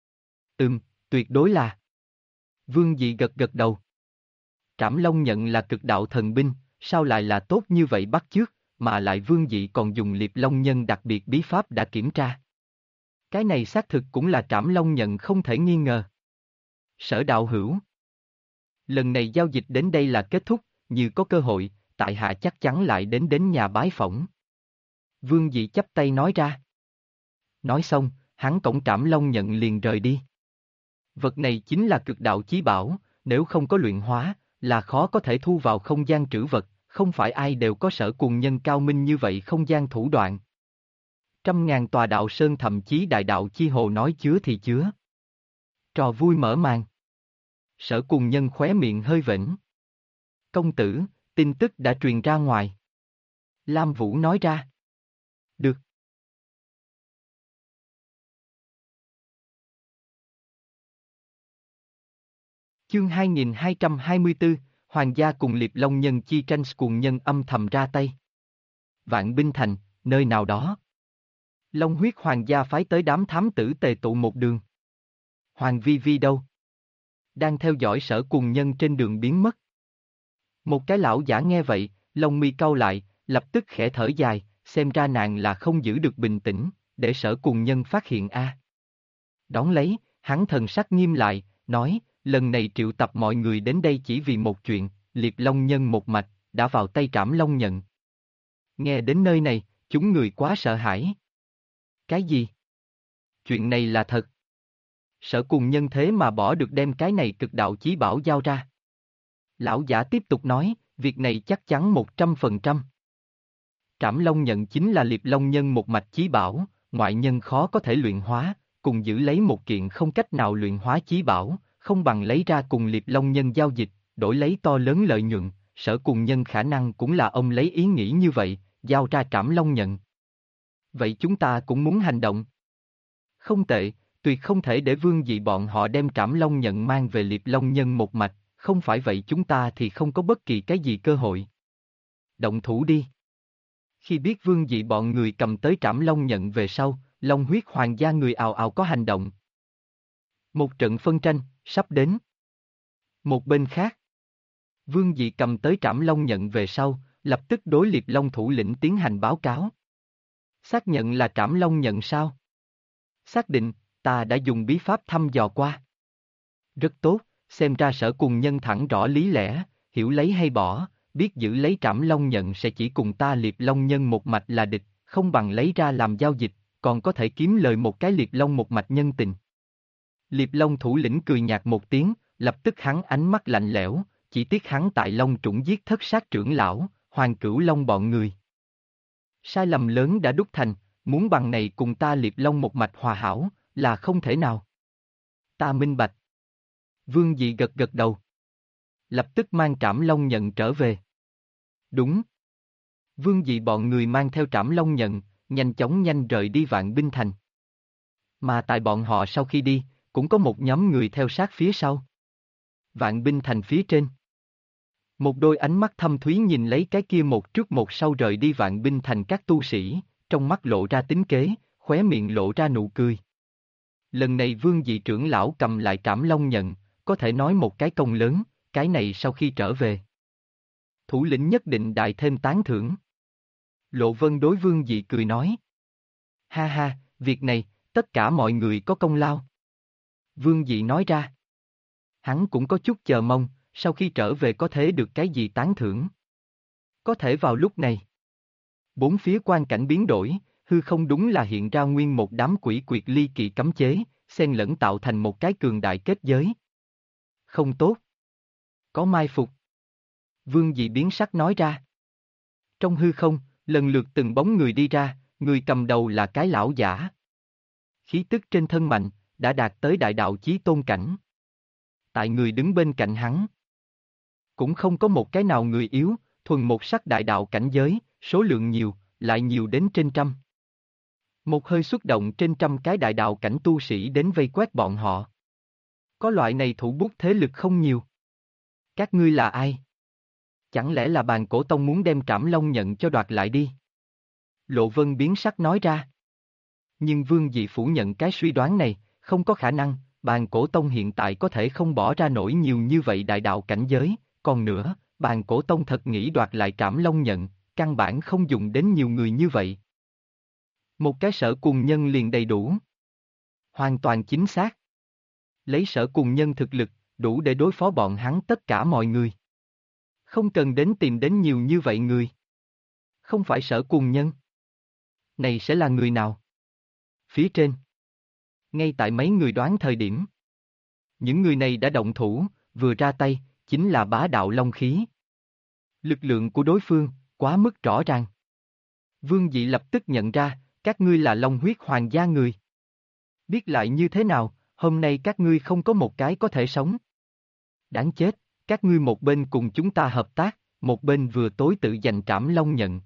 A: Tuyệt đối là. Vương Dị gật đầu. Trảm Long nhận là cực đạo thần binh, sao lại là tốt như vậy bắt chước, mà lại Vương Dị còn dùng Liệp Long Nhân đặc biệt bí pháp đã kiểm tra. Cái này xác thực cũng là Trảm Long nhận không thể nghi ngờ. Sở đạo hữu. Lần này giao dịch đến đây là kết thúc, như có cơ hội, tại hạ chắc chắn lại đến nhà bái phỏng. Vương Dị chắp tay nói ra. Nói xong, hắn cõng Trảm Long nhận liền rời đi. Vật này chính là cực đạo chí bảo, nếu không có luyện hóa, là khó có thể thu vào không gian trữ vật, không phải ai đều có Sở Cùng Nhân cao minh như vậy không gian thủ đoạn. 100.000 tòa đạo sơn thậm chí đại đạo chi hồ nói chứa thì chứa. Trò vui mở màn. Sở Cùng Nhân khóe miệng hơi vểnh. Công tử, tin tức đã truyền ra ngoài. Lam Vũ nói ra. Được. Chương 2224, Hoàng gia cùng Liệp Long Nhân chi tranh Cùng Nhân âm thầm ra tay. Vạn Binh Thành, nơi nào đó. Long huyết Hoàng gia phái tới đám thám tử tề tụ một đường. Hoàng Vi Vi đâu? Đang theo dõi Sở Cùng Nhân trên đường biến mất. Một cái lão giả nghe vậy, lông mi cau lại, lập tức khẽ thở dài, xem ra nàng là không giữ được bình tĩnh, để Sở Cùng Nhân phát hiện a. Đón lấy, hắn thần sắc nghiêm lại, nói, lần này triệu tập mọi người đến đây chỉ vì một chuyện, Liệp Long Nhân một mạch, đã vào tay Trảm Long nhận. Nghe đến nơi này, chúng người quá sợ hãi. Cái gì? Chuyện này là thật. Sở Cùng Nhân thế mà bỏ được đem cái này cực đạo chí bảo giao ra. Lão giả tiếp tục nói, việc này chắc chắn 100%. Trảm Long nhận chính là Liệp Long Nhân một mạch chí bảo, ngoại nhân khó có thể luyện hóa, cùng giữ lấy một kiện không cách nào luyện hóa chí bảo, không bằng lấy ra cùng Liệp Long Nhân giao dịch, đổi lấy to lớn lợi nhuận, Sở Cùng Nhân khả năng cũng là ông lấy ý nghĩ như vậy, giao ra Trảm Long nhận. Vậy chúng ta cũng muốn hành động. Không tệ, tuyệt không thể để Vương Dị bọn họ đem Trảm Long nhận mang về Liệp Long Nhân một mạch, không phải vậy chúng ta thì không có bất kỳ cái gì cơ hội. Động thủ đi. Khi biết Vương Dị bọn người cầm tới Trảm Long nhận về sau, Long huyết Hoàng gia người ào ào có hành động. Một trận phân tranh, sắp đến. Một bên khác, Vương Dị cầm tới Trảm Long nhận về sau, lập tức đối Liệp Long thủ lĩnh tiến hành báo cáo. Xác nhận là Trảm Long nhận sao? Xác định, ta đã dùng bí pháp thăm dò qua. Rất tốt, xem ra Sở Cùng Nhân thẳng rõ lý lẽ, hiểu lấy hay bỏ, biết giữ lấy Trảm Long nhận sẽ chỉ cùng ta Liệp Long nhân một mạch là địch, không bằng lấy ra làm giao dịch, còn có thể kiếm lời một cái Liệp Long một mạch nhân tình. Liệp Long thủ lĩnh cười nhạt một tiếng, lập tức hắn ánh mắt lạnh lẽo, chỉ tiếc hắn tại Long Trũng giết thất sát trưởng lão, Hoàng Cửu Long bọn người. Sai lầm lớn đã đúc thành, muốn bằng này cùng ta Liệp Long một mạch hòa hảo, là không thể nào. Ta minh bạch. Vương Dị gật gật đầu. Lập tức mang Trảm Long nhận trở về. Đúng. Vương Dị bọn người mang theo Trảm Long nhận, nhanh rời đi Vạn Binh Thành. Mà tại bọn họ sau khi đi, cũng có một nhóm người theo sát phía sau. Vạn Binh Thành phía trên. Một đôi ánh mắt thâm thúy nhìn lấy cái kia một trước một sau rời đi Vạn Binh Thành các tu sĩ, trong mắt lộ ra tính kế, khóe miệng lộ ra nụ cười. Lần này Vương Dị trưởng lão cầm lại Trảm Long nhận, có thể nói một cái công lớn, cái này sau khi trở về. Thủ lĩnh nhất định đại thêm tán thưởng. Lộ Vân đối Vương Dị cười nói. Ha ha, việc này, tất cả mọi người có công lao. Vương Dị nói ra. Hắn cũng có chút chờ mong, sau khi trở về có thể được cái gì tán thưởng. Có thể vào lúc này. Bốn phía quan cảnh biến đổi, hư không đúng là hiện ra nguyên một đám quỷ quyệt ly kỳ cấm chế, xen lẫn tạo thành một cái cường đại kết giới. Không tốt. Có mai phục. Vương Dị biến sắc nói ra. Trong hư không, lần lượt từng bóng người đi ra, người cầm đầu là cái lão giả. Khí tức trên thân mạnh, đã đạt tới đại đạo chí tôn cảnh. Tại người đứng bên cạnh hắn. Cũng không có một cái nào người yếu, thuần một sắc đại đạo cảnh giới, số lượng nhiều, lại nhiều đến trên trăm. Một hơi xuất động trên trăm cái đại đạo cảnh tu sĩ đến vây quét bọn họ. Có loại này thủ bút thế lực không nhiều. Các ngươi là ai? Chẳng lẽ là Bàn Cổ Tông muốn đem Trảm Long nhận cho đoạt lại đi? Lộ Vân biến sắc nói ra. Nhưng Vương Dị phủ nhận cái suy đoán này, không có khả năng, Bàn Cổ Tông hiện tại có thể không bỏ ra nổi nhiều như vậy đại đạo cảnh giới, còn nữa, Bàn Cổ Tông thật nghĩ đoạt lại Trảm Long nhận, căn bản không dùng đến nhiều người như vậy. Một cái Sở Cùng Nhân liền đầy đủ. Hoàn toàn chính xác. Lấy Sở Cùng Nhân thực lực, đủ để đối phó bọn hắn tất cả mọi người. Không cần đến tìm đến nhiều như vậy người. Không phải Sở Cùng Nhân. Này sẽ là người nào? Phía trên. Ngay tại mấy người đoán thời điểm. Những người này đã động thủ, vừa ra tay, chính là bá đạo long khí. Lực lượng của đối phương, quá mức rõ ràng. Vương Dị lập tức nhận ra, các ngươi là Long huyết hoàng gia người. Biết lại như thế nào, hôm nay các ngươi không có một cái có thể sống. Đáng chết, các ngươi một bên cùng chúng ta hợp tác, một bên vừa tối tự giành Trảm Long nhận.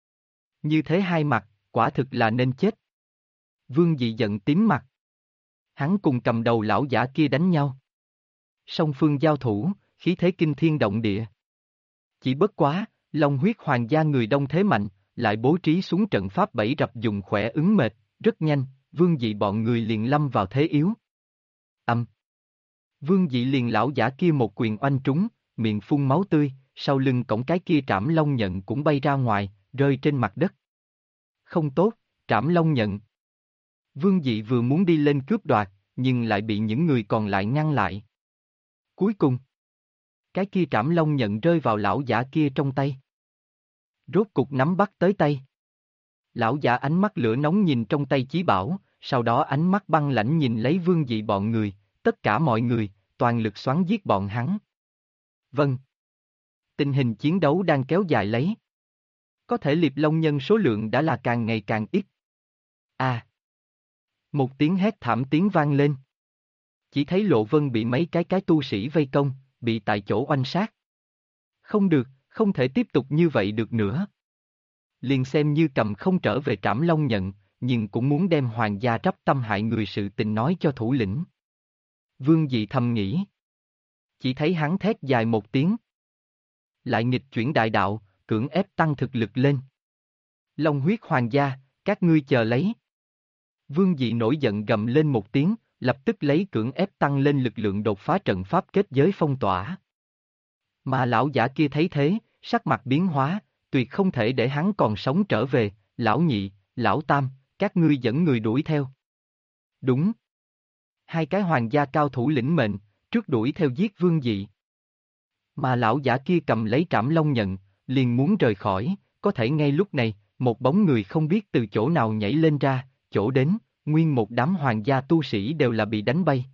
A: Như thế hai mặt, quả thực là nên chết. Vương Dị giận tím mặt. Hắn cùng cầm đầu lão giả kia đánh nhau. Song phương giao thủ, khí thế kinh thiên động địa. Chỉ bất quá, Long huyết hoàng gia người đông thế mạnh, lại bố trí xuống trận pháp bẫy rập dùng khỏe ứng mệt, rất nhanh, Vương Dị bọn người liền lâm vào thế yếu. Vương Dị liền lão giả kia một quyền oanh trúng, miệng phun máu tươi, sau lưng cổng cái kia Trảm Long nhận cũng bay ra ngoài, rơi trên mặt đất. Không tốt, Trảm Long nhận. Vương Dị vừa muốn đi lên cướp đoạt, nhưng lại bị những người còn lại ngăn lại. Cuối cùng, cái kia Trảm Long nhận rơi vào lão giả kia trong tay. Rốt cục nắm bắt tới tay. Lão giả ánh mắt lửa nóng nhìn trong tay chí bảo, sau đó ánh mắt băng lãnh nhìn lấy Vương Dị bọn người, tất cả mọi người, toàn lực xoắn giết bọn hắn. Vâng. Tình hình chiến đấu đang kéo dài lấy. Có thể Liệp Long nhân số lượng đã là càng ngày càng ít. Một tiếng hét thảm tiếng vang lên. Chỉ thấy Lộ Vân bị mấy cái tu sĩ vây công, bị tại chỗ oanh sát. Không được, không thể tiếp tục như vậy được nữa. Liền xem như cầm không trở về Trảm Long nhận, nhưng cũng muốn đem hoàng gia trắp tâm hại người sự tình nói cho thủ lĩnh. Vương Dị thầm nghĩ. Chỉ thấy hắn thét dài một tiếng. Lại nghịch chuyển đại đạo, cưỡng ép tăng thực lực lên. Long huyết hoàng gia, các ngươi chờ lấy. Vương Dị nổi giận gầm lên một tiếng, lập tức lấy cưỡng ép tăng lên lực lượng đột phá trận pháp kết giới phong tỏa. Mà lão giả kia thấy thế, sắc mặt biến hóa, tuyệt không thể để hắn còn sống trở về, lão nhị, lão tam, các ngươi dẫn người đuổi theo. Đúng. Hai cái hoàng gia cao thủ lĩnh mệnh, trước đuổi theo giết Vương Dị. Mà lão giả kia cầm lấy trảm long nhận, liền muốn rời khỏi, có thể ngay lúc này, một bóng người không biết từ chỗ nào nhảy lên ra, chỗ đến, nguyên một đám hoàng gia tu sĩ đều là bị đánh bay.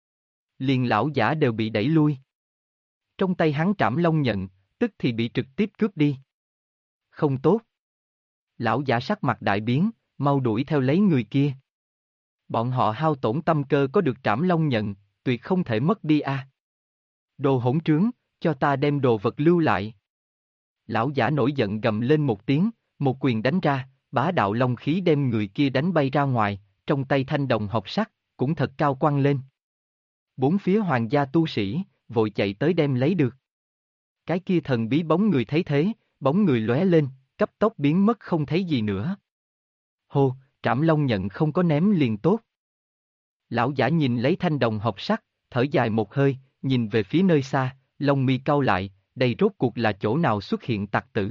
A: Liền lão giả đều bị đẩy lui. Trong tay hắn trảm long nhận, tức thì bị trực tiếp cướp đi. Không tốt. Lão giả sắc mặt đại biến, mau đuổi theo lấy người kia. Bọn họ hao tổn tâm cơ có được trảm long nhận, tuyệt không thể mất đi a. Đồ hỗn trướng, cho ta đem đồ vật lưu lại. Lão giả nổi giận gầm lên một tiếng, một quyền đánh ra, bá đạo long khí đem người kia đánh bay ra ngoài, trong tay thanh đồng học sắc, cũng thật cao quăng lên. Bốn phía hoàng gia tu sĩ, vội chạy tới đem lấy được. Cái kia thần bí bóng người thấy thế, bóng người lóe lên, cấp tốc biến mất không thấy gì nữa. Hô, trảm long nhận không có ném liền tốt. Lão giả nhìn lấy thanh đồng học sắc, thở dài một hơi, nhìn về phía nơi xa, lông mi cau lại, đây rốt cuộc là chỗ nào xuất hiện tặc tử.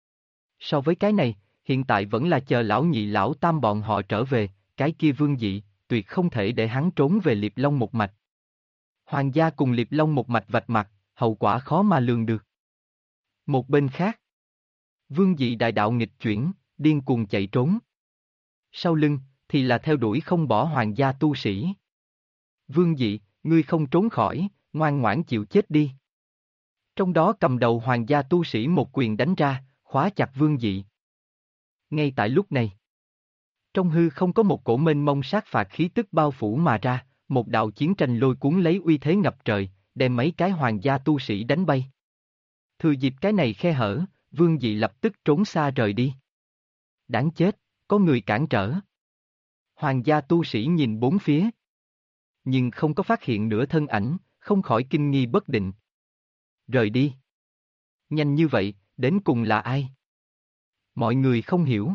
A: So với cái này, hiện tại vẫn là chờ lão nhị lão tam bọn họ trở về, cái kia Vương Dị, tuyệt không thể để hắn trốn về Liệp Long một mạch. Hoàng gia cùng Liệp Long một mạch vạch mặt, hậu quả khó mà lường được. Một bên khác, Vương Dị đại đạo nghịch chuyển, điên cuồng chạy trốn. Sau lưng, thì là theo đuổi không bỏ hoàng gia tu sĩ. Vương Dị, ngươi không trốn khỏi, ngoan ngoãn chịu chết đi. Trong đó cầm đầu hoàng gia tu sĩ một quyền đánh ra, khóa chặt Vương Dị. Ngay tại lúc này, trong hư không có một cổ mênh mông sát phạt khí tức bao phủ mà ra, một đạo chiến tranh lôi cuốn lấy uy thế ngập trời, đem mấy cái hoàng gia tu sĩ đánh bay. Thừa dịp cái này khe hở, Vương Dị lập tức trốn xa rời đi. Đáng chết, có người cản trở. Hoàng gia tu sĩ nhìn bốn phía, nhưng không có phát hiện nửa thân ảnh, không khỏi kinh nghi bất định. Rời đi. Nhanh như vậy, đến cùng là ai? Mọi người không hiểu.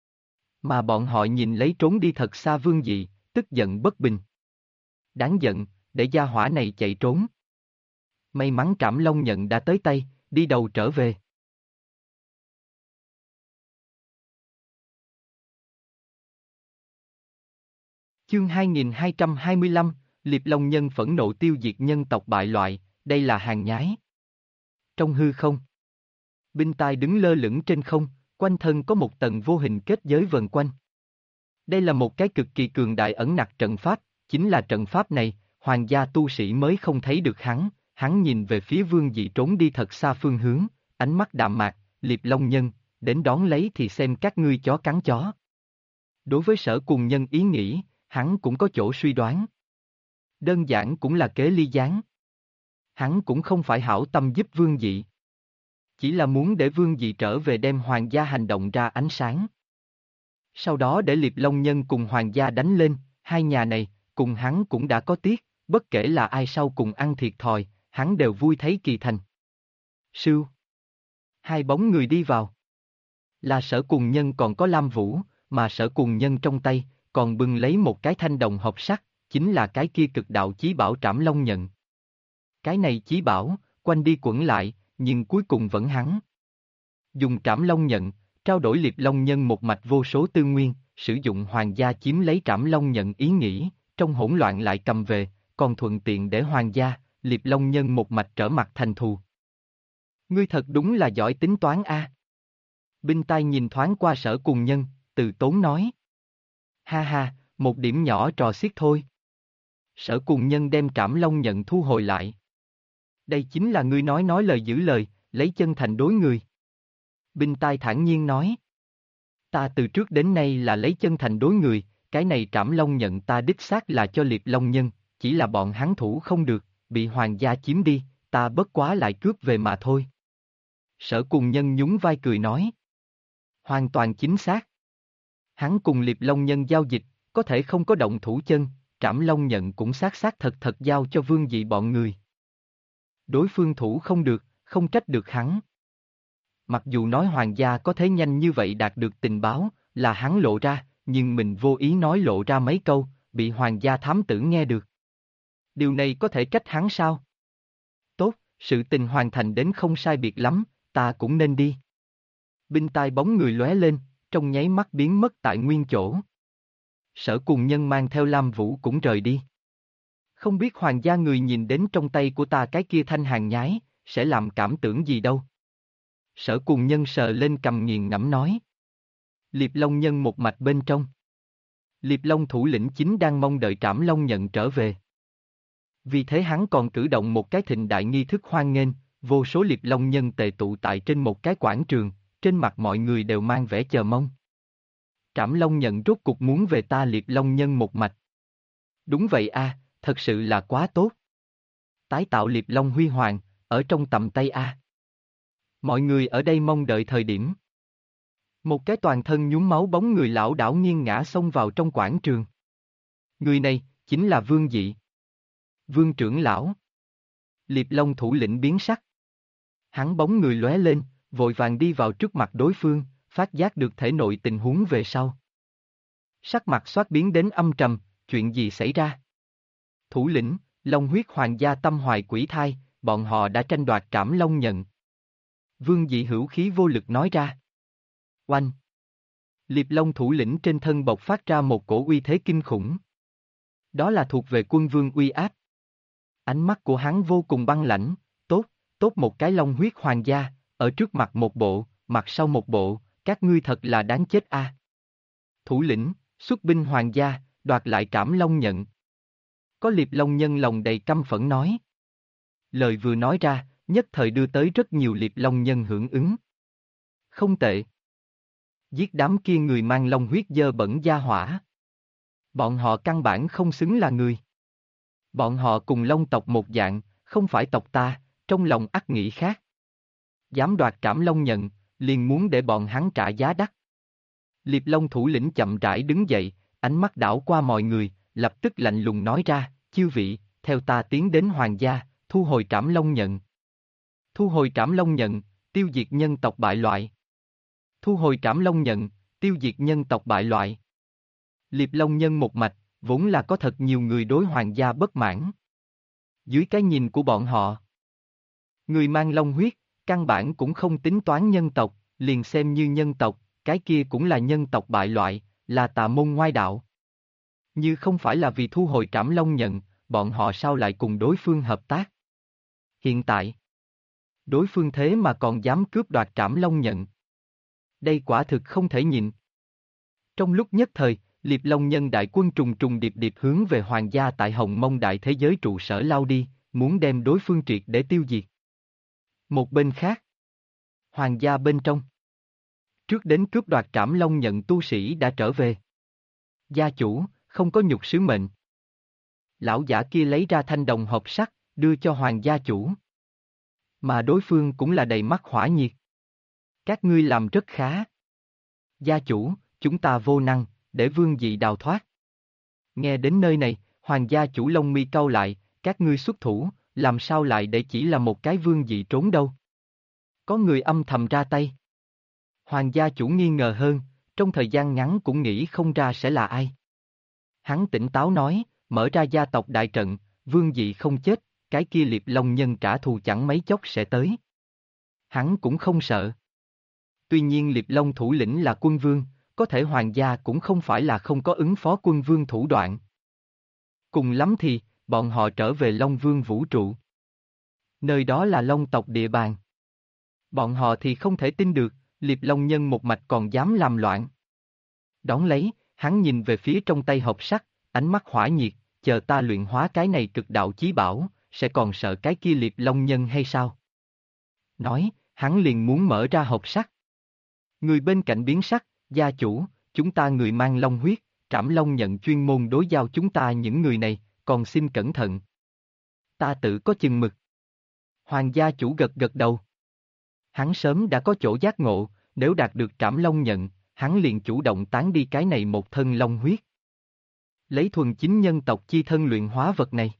A: Mà bọn họ nhìn lấy trốn đi thật xa Vương Dị, tức giận bất bình. Đáng giận, để gia hỏa này chạy trốn. May mắn Trảm Long Nhận đã tới tay, đi đầu trở về. Chương 2225, Liệp Long Nhân phẫn nộ tiêu diệt nhân tộc bại loại, đây là hàng nhái. Trong hư không, binh tai đứng lơ lửng trên không, quanh thân có một tầng vô hình kết giới vần quanh. Đây là một cái cực kỳ cường đại ẩn nặc trận pháp, chính là trận pháp này, hoàng gia tu sĩ mới không thấy được hắn nhìn về phía Vương Dị trốn đi thật xa phương hướng, ánh mắt đạm mạc, Liệp Long Nhân, đến đón lấy thì xem các ngươi chó cắn chó. Đối với Sở Cùng Nhân ý nghĩ, hắn cũng có chỗ suy đoán. Đơn giản cũng là kế ly gián. Hắn cũng không phải hảo tâm giúp Vương Dị. Chỉ là muốn để Vương Dị trở về đem hoàng gia hành động ra ánh sáng. Sau đó để Liệp Long Nhân cùng hoàng gia đánh lên, hai nhà này, cùng hắn cũng đã có tiếc, bất kể là ai sau cùng ăn thiệt thòi, hắn đều vui thấy kỳ thành. Sưu. Hai bóng người đi vào. Là Sở Cùng Nhân còn có Lam Vũ, mà Sở Cùng Nhân trong tay, còn bưng lấy một cái thanh đồng hộp sắt, chính là cái kia cực đạo chí bảo Trảm Long Nhận. Cái này chí bảo, quanh đi quẩn lại, nhưng cuối cùng vẫn hắn. Dùng Trảm Long Nhận, trao đổi Liệp Long Nhân một mạch vô số tư nguyên, sử dụng hoàng gia chiếm lấy Trảm Long Nhận ý nghĩ, trong hỗn loạn lại cầm về, còn thuận tiện để hoàng gia, Liệp Long Nhân một mạch trở mặt thành thù. Ngươi thật đúng là giỏi tính toán a. Binh tai nhìn thoáng qua Sở Cùng Nhân, từ tốn nói. Ha ha, một điểm nhỏ trò xiết thôi. Sở Cùng Nhân đem Trảm Long Nhận thu hồi lại. Đây chính là ngươi nói lời giữ lời, lấy chân thành đối người. Binh tai thản nhiên nói. Ta từ trước đến nay là lấy chân thành đối người, cái này Trảm Long Nhận ta đích xác là cho Liệp Long Nhân, chỉ là bọn hắn thủ không được, bị hoàng gia chiếm đi, ta bất quá lại cướp về mà thôi. Sở Cùng Nhân nhún vai cười nói. Hoàn toàn chính xác. Hắn cùng Liệp Long Nhân giao dịch, có thể không có động thủ chân, Trảm Long Nhận cũng xác thật giao cho Vương Dị bọn người. Đối phương thủ không được, không trách được hắn. Mặc dù nói hoàng gia có thể nhanh như vậy đạt được tình báo, là hắn lộ ra, nhưng mình vô ý nói lộ ra mấy câu, bị hoàng gia thám tử nghe được. Điều này có thể trách hắn sao? Tốt, sự tình hoàn thành đến không sai biệt lắm, ta cũng nên đi. Binh tai bóng người lóe lên, trong nháy mắt biến mất tại nguyên chỗ. Sở Cùng Nhân mang theo Lam Vũ cũng rời đi. Không biết hoàng gia người nhìn đến trong tay của ta cái kia thanh hàng nhái, sẽ làm cảm tưởng gì đâu. Sở Cùng Nhân sờ lên cầm nghiền ngẫm nói. Liệp Long Nhân một mạch bên trong. Liệp Long thủ lĩnh chính đang mong đợi Trảm Long Nhận trở về. Vì thế hắn còn cử động một cái thịnh đại nghi thức hoan nghênh, vô số Liệp Long Nhân tề tụ tại trên một cái quảng trường, trên mặt mọi người đều mang vẻ chờ mong. Trảm Long Nhận rốt cục muốn về ta Liệp Long Nhân một mạch. Đúng vậy a, thật sự là quá tốt. Tái tạo Liệp Long huy hoàng, ở trong tầm tay a. Mọi người ở đây mong đợi thời điểm. Một cái toàn thân nhuốm máu bóng người lão đảo nghiêng ngã xông vào trong quảng trường. Người này, chính là Vương Dị. Vương trưởng lão. Liệp Long thủ lĩnh biến sắc. Hắn bóng người lóe lên, vội vàng đi vào trước mặt đối phương, phát giác được thể nội tình huống về sau. Sắc mặt xoát biến đến âm trầm, chuyện gì xảy ra? Thủ lĩnh, Long huyết hoàng gia tâm hoài quỷ thai, bọn họ đã tranh đoạt Trảm Long Nhận. Vương Dị hữu khí vô lực nói ra. Oanh! Liệp Long thủ lĩnh trên thân bộc phát ra một cổ uy thế kinh khủng. Đó là thuộc về quân vương uy áp. Ánh mắt của hắn vô cùng băng lãnh, tốt một cái Long huyết hoàng gia, ở trước mặt một bộ, mặt sau một bộ, các ngươi thật là đáng chết a. Thủ lĩnh, xuất binh hoàng gia, đoạt lại Trảm Long Nhận. Có Liệp Long nhân lòng đầy căm phẫn nói. Lời vừa nói ra, nhất thời đưa tới rất nhiều Liệp Long nhân hưởng ứng. Không tệ. Giết đám kia người mang long huyết dơ bẩn gia hỏa. Bọn họ căn bản không xứng là người. Bọn họ cùng Long tộc một dạng, không phải tộc ta, trong lòng ắt nghĩ khác. Dám đoạt Trảm Long Nhận, liền muốn để bọn hắn trả giá đắt. Liệp Long thủ lĩnh chậm rãi đứng dậy, ánh mắt đảo qua mọi người, lập tức lạnh lùng nói ra, chư vị, theo ta tiến đến hoàng gia, thu hồi Trảm Long Nhận. Thu hồi Trảm Long Nhận, tiêu diệt nhân tộc bại loại. Thu hồi Trảm Long Nhận, tiêu diệt nhân tộc bại loại. Liệp Long nhân một mạch, vốn là có thật nhiều người đối hoàng gia bất mãn. Dưới cái nhìn của bọn họ, người mang long huyết, căn bản cũng không tính toán nhân tộc, liền xem như nhân tộc, cái kia cũng là nhân tộc bại loại, là tà môn ngoại đạo. Như không phải là vì thu hồi Trảm Long Nhận, bọn họ sao lại cùng đối phương hợp tác? Hiện tại, đối phương thế mà còn dám cướp đoạt Trảm Long Nhận. Đây quả thực không thể nhịn. Trong lúc nhất thời, Liệp Long nhân đại quân trùng trùng điệp điệp hướng về hoàng gia tại Hồng Mông Đại Thế Giới trụ sở lao đi, muốn đem đối phương triệt để tiêu diệt. Một bên khác, hoàng gia bên trong. Trước đến cướp đoạt Trảm Long Nhận tu sĩ đã trở về. Gia chủ, không có nhục sứ mệnh. Lão giả kia lấy ra thanh đồng hộp sắt, đưa cho hoàng gia chủ. Mà đối phương cũng là đầy mắt hỏa nhiệt. Các ngươi làm rất khá. Gia chủ, chúng ta vô năng, để Vương Dị đào thoát. Nghe đến nơi này, hoàng gia chủ lông mi cau lại, các ngươi xuất thủ, làm sao lại để chỉ là một cái Vương Dị trốn đâu? Có người âm thầm ra tay. Hoàng gia chủ nghi ngờ hơn, trong thời gian ngắn cũng nghĩ không ra sẽ là ai. Hắn tỉnh táo nói, mở ra gia tộc đại trận, Vương Dị không chết, cái kia Liệp Long nhân trả thù chẳng mấy chốc sẽ tới. Hắn cũng không sợ. Tuy nhiên Liệp Long thủ lĩnh là quân vương, có thể hoàng gia cũng không phải là không có ứng phó quân vương thủ đoạn. Cùng lắm thì, bọn họ trở về Long Vương vũ trụ. Nơi đó là Long tộc địa bàn. Bọn họ thì không thể tin được, Liệp Long nhân một mạch còn dám làm loạn. Đón lấy, hắn nhìn về phía trong tay hộp sắt, ánh mắt hỏa nhiệt, chờ ta luyện hóa cái này cực đạo chí bảo, sẽ còn sợ cái kia Liệp Long nhân hay sao? Nói, hắn liền muốn mở ra hộp sắt. Người bên cạnh biến sắc, gia chủ, chúng ta người mang long huyết, Trảm Long Nhận chuyên môn đối giao chúng ta những người này, còn xin cẩn thận. Ta tự có chừng mực. Hoàng gia chủ gật gật đầu. Hắn sớm đã có chỗ giác ngộ, nếu đạt được Trảm Long Nhận, hắn liền chủ động tán đi cái này một thân long huyết. Lấy thuần chính nhân tộc chi thân luyện hóa vật này.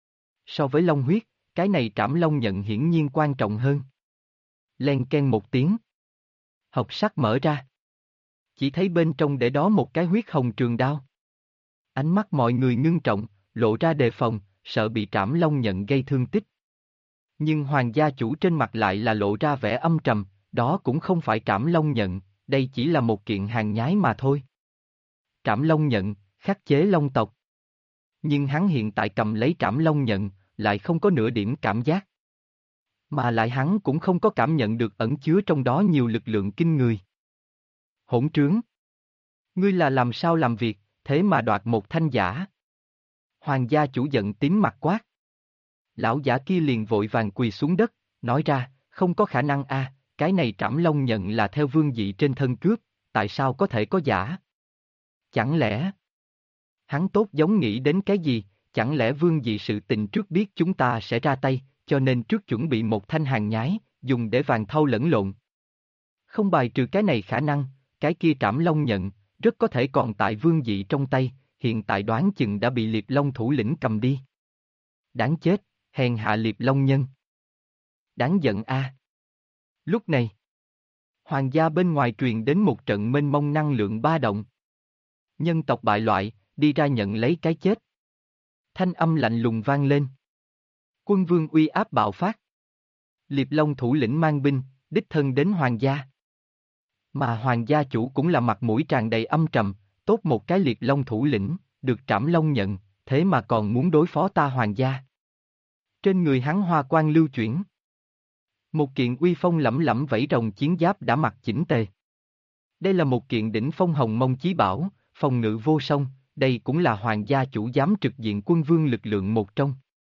A: So với long huyết, cái này Trảm Long Nhận hiển nhiên quan trọng hơn. Len ken một tiếng. Hộp sắt mở ra. Chỉ thấy bên trong để đó một cái huyết hồng trường đao. Ánh mắt mọi người ngưng trọng, lộ ra đề phòng, sợ bị Trảm Long Nhận gây thương tích. Nhưng Hoàng gia chủ trên mặt lại là lộ ra vẻ âm trầm, đó cũng không phải Trảm Long Nhận, đây chỉ là một kiện hàng nhái mà thôi. Trảm Long Nhận, khắc chế Long tộc. Nhưng hắn hiện tại cầm lấy Trảm Long Nhận, lại không có nửa điểm cảm giác. Mà lại hắn cũng không có cảm nhận được ẩn chứa trong đó nhiều lực lượng kinh người. Hỗn trướng! Ngươi là làm sao làm việc, thế mà đoạt một thanh giả? Hoàng gia chủ giận tím mặt quát. Lão giả kia liền vội vàng quỳ xuống đất, nói ra, không có khả năng a, cái này Trảm Long Nhận là theo vương dị trên thân cướp, tại sao có thể có giả? Chẳng lẽ... Hắn tốt giống nghĩ đến cái gì, chẳng lẽ vương dị sự tình trước biết chúng ta sẽ ra tay, cho nên trước chuẩn bị một thanh hàng nhái, dùng để vàng thau lẫn lộn. Không bài trừ cái này khả năng, cái kia Trảm Long Nhận, rất có thể còn tại vương dị trong tay, hiện tại đoán chừng đã bị Liệp Long thủ lĩnh cầm đi. Đáng chết, hèn hạ Liệp Long nhân. Đáng giận a. Lúc này, hoàng gia bên ngoài truyền đến một trận mênh mông năng lượng ba động. Nhân tộc bại loại, đi ra nhận lấy cái chết. Thanh âm lạnh lùng vang lên. Quân vương uy áp bạo phát. Liệp Long thủ lĩnh mang binh, đích thân đến hoàng gia. Mà hoàng gia chủ cũng là mặt mũi tràn đầy âm trầm, tốt một cái Liệp Long thủ lĩnh, được Trảm Long nhận, thế mà còn muốn đối phó ta hoàng gia. Trên người hắn hoa quang lưu chuyển. Một kiện uy phong lẫm lẫm vảy rồng chiến giáp đã mặc chỉnh tề. Đây là một kiện đỉnh phong hồng mông chí bảo, phòng ngự vô song, đây cũng là hoàng gia chủ giám trực diện quân vương lực lượng một trong.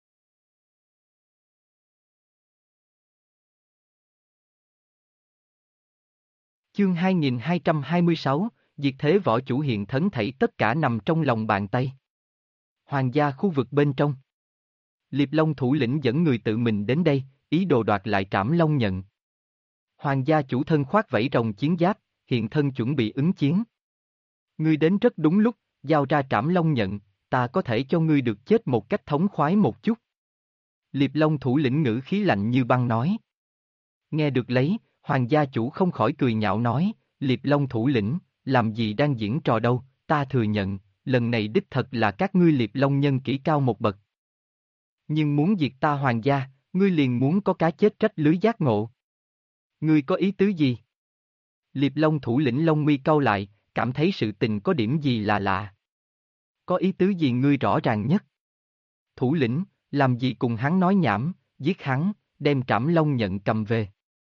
A: Chương 2226, diệt thế võ chủ hiện thấn thảy tất cả nằm trong lòng bàn tay. Hoàng gia khu vực bên trong. Liệp Long thủ lĩnh dẫn người tự mình đến đây, ý đồ đoạt lại Trảm Long nhận. Hoàng gia chủ thân khoác vảy rồng chiến giáp, hiện thân chuẩn bị ứng chiến. Ngươi đến rất đúng lúc, giao ra Trảm Long nhận, ta có thể cho ngươi được chết một cách thống khoái một chút. Liệp Long thủ lĩnh ngữ khí lạnh như băng nói. Nghe được lấy, hoàng gia chủ không khỏi cười nhạo nói, Liệp Long thủ lĩnh, làm gì đang diễn trò đâu, ta thừa nhận, lần này đích thật là các ngươi Liệp Long nhân kỹ cao một bậc. Nhưng muốn diệt ta hoàng gia, ngươi liền muốn có cá chết trách lưới giác ngộ. Ngươi có ý tứ gì? Liệp Long thủ lĩnh lông mi cau lại, cảm thấy sự tình có điểm gì là lạ. Có ý tứ gì ngươi rõ ràng nhất? Thủ lĩnh, làm gì cùng hắn nói nhảm, giết hắn, đem Trảm Long nhận cầm về.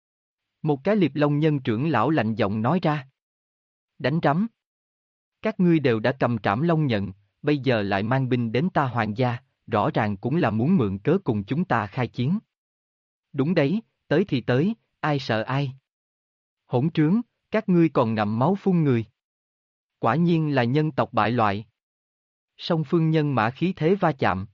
A: Một cái Liệp Long nhân trưởng lão lạnh giọng nói ra. Đánh rắm. Các ngươi đều đã cầm Trảm Long nhận, bây giờ lại mang binh đến ta hoàng gia, rõ ràng cũng là muốn mượn cớ cùng chúng ta khai chiến. Đúng đấy, tới thì tới, ai sợ ai. Hỗn trướng, các ngươi còn ngậm máu phun người. Quả nhiên là nhân tộc bại loại. Song phương nhân mã khí thế va chạm.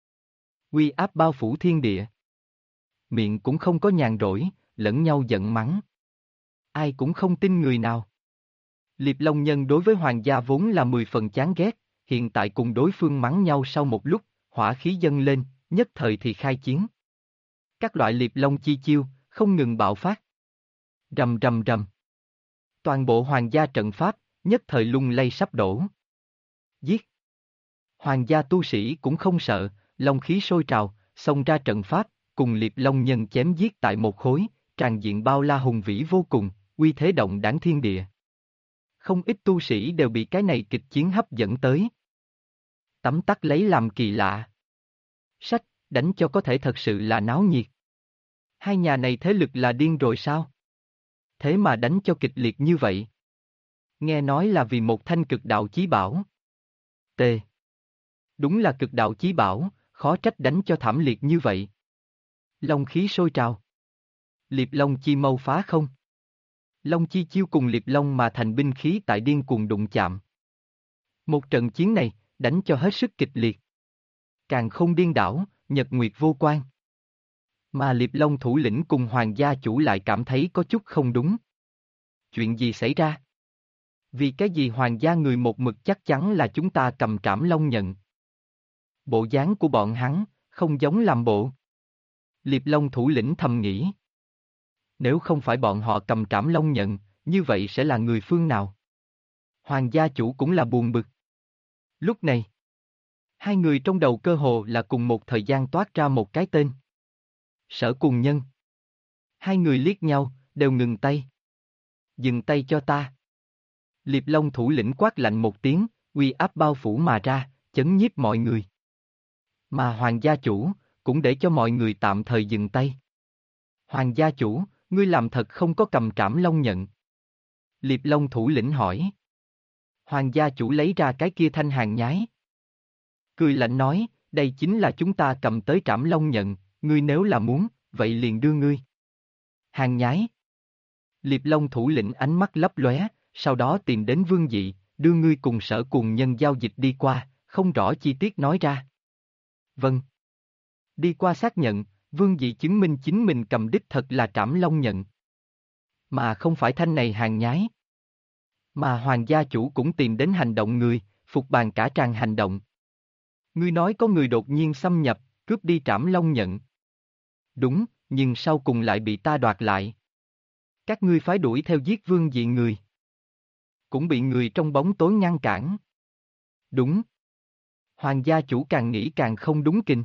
A: Uy áp bao phủ thiên địa. Miệng cũng không có nhàn rỗi, lẫn nhau giận mắng. Ai cũng không tin người nào. Liệp Long nhân đối với hoàng gia vốn là 10 phần chán ghét, hiện tại cùng đối phương mắng nhau sau một lúc, hỏa khí dâng lên, nhất thời thì khai chiến. Các loại Liệp Long chi chiêu, không ngừng bạo phát. Rầm rầm rầm. Toàn bộ hoàng gia trận pháp, nhất thời lung lay sắp đổ. Giết. Hoàng gia tu sĩ cũng không sợ, long khí sôi trào, xông ra trận pháp, cùng Liệp Long nhân chém giết tại một khối, tràn diện bao la hùng vĩ vô cùng, uy thế động đãng thiên địa. Không ít tu sĩ đều bị cái này kịch chiến hấp dẫn tới. Tấm tắc lấy làm kỳ lạ. Sách, đánh cho có thể thật sự là náo nhiệt. Hai nhà này thế lực là điên rồi sao? Thế mà đánh cho kịch liệt như vậy. Nghe nói là vì một thanh cực đạo chí bảo. T. Đúng là cực đạo chí bảo, khó trách đánh cho thảm liệt như vậy. Long khí sôi trào. Liệp Long chi mâu phá không. Long chi chiêu cùng Liệp Long mà thành binh khí tại điên cuồng đụng chạm. Một trận chiến này, đánh cho hết sức kịch liệt. Càng không điên đảo, nhật nguyệt vô quan. Mà Liệp Long thủ lĩnh cùng hoàng gia chủ lại cảm thấy có chút không đúng. Chuyện gì xảy ra? Vì cái gì hoàng gia người một mực chắc chắn là chúng ta cầm Trảm Long nhận. Bộ dáng của bọn hắn, không giống làm bộ. Liệp Long thủ lĩnh thầm nghĩ. Nếu không phải bọn họ cầm Trảm Long nhận, như vậy sẽ là người phương nào? Hoàng gia chủ cũng là buồn bực. Lúc này, Hai người trong đầu cơ hồ là cùng một thời gian toát ra một cái tên. Sở Cùng Nhân. Hai người liếc nhau, đều ngừng tay. Dừng tay cho ta. Liệp Long thủ lĩnh quát lạnh một tiếng, uy áp bao phủ mà ra, chấn nhiếp mọi người. Mà Hoàng gia chủ, cũng để cho mọi người tạm thời dừng tay. Hoàng gia chủ, ngươi làm thật không có cầm trảm long nhận. Liệp Long thủ lĩnh hỏi. Hoàng gia chủ lấy ra cái kia thanh hàng nhái. Cười lạnh nói, đây chính là chúng ta cầm tới trảm long nhận, ngươi nếu là muốn, vậy liền đưa ngươi. Hàng nhái. Liệp Long thủ lĩnh ánh mắt lấp lóe, sau đó tìm đến Vương Dị, đưa ngươi cùng Sở Cùng Nhân giao dịch đi qua, không rõ chi tiết nói ra. Vâng. Đi qua xác nhận, Vương Dị chứng minh chính mình cầm đích thật là trảm long nhận. Mà không phải thanh này hàng nhái. Mà Hoàng gia chủ cũng tìm đến hành động người, phục bàn cả tràng hành động. Ngươi nói có người đột nhiên xâm nhập, cướp đi trảm long nhận. Đúng, nhưng sau cùng lại bị ta đoạt lại. Các ngươi phái đuổi theo giết Vương Dị người. Cũng bị người trong bóng tối ngăn cản. Đúng. Hoàng gia chủ càng nghĩ càng không đúng kinh.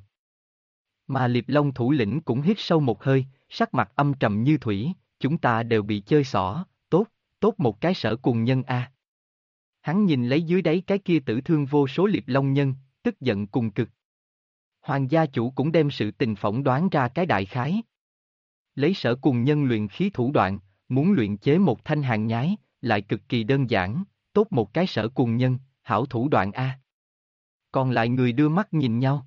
A: Mà Liệp Long thủ lĩnh cũng hít sâu một hơi, sắc mặt âm trầm như thủy, chúng ta đều bị chơi xỏ, tốt một cái Sở Cùng Nhân a. Hắn nhìn lấy dưới đáy cái kia tử thương vô số Liệp Long nhân, tức giận cùng cực. Hoàng gia chủ cũng đem sự tình phỏng đoán ra cái đại khái. Lấy Sở Cùng Nhân luyện khí thủ đoạn, muốn luyện chế một thanh hàng nhái, lại cực kỳ đơn giản, tốt một cái Sở Cùng Nhân, hảo thủ đoạn a. Còn lại người đưa mắt nhìn nhau.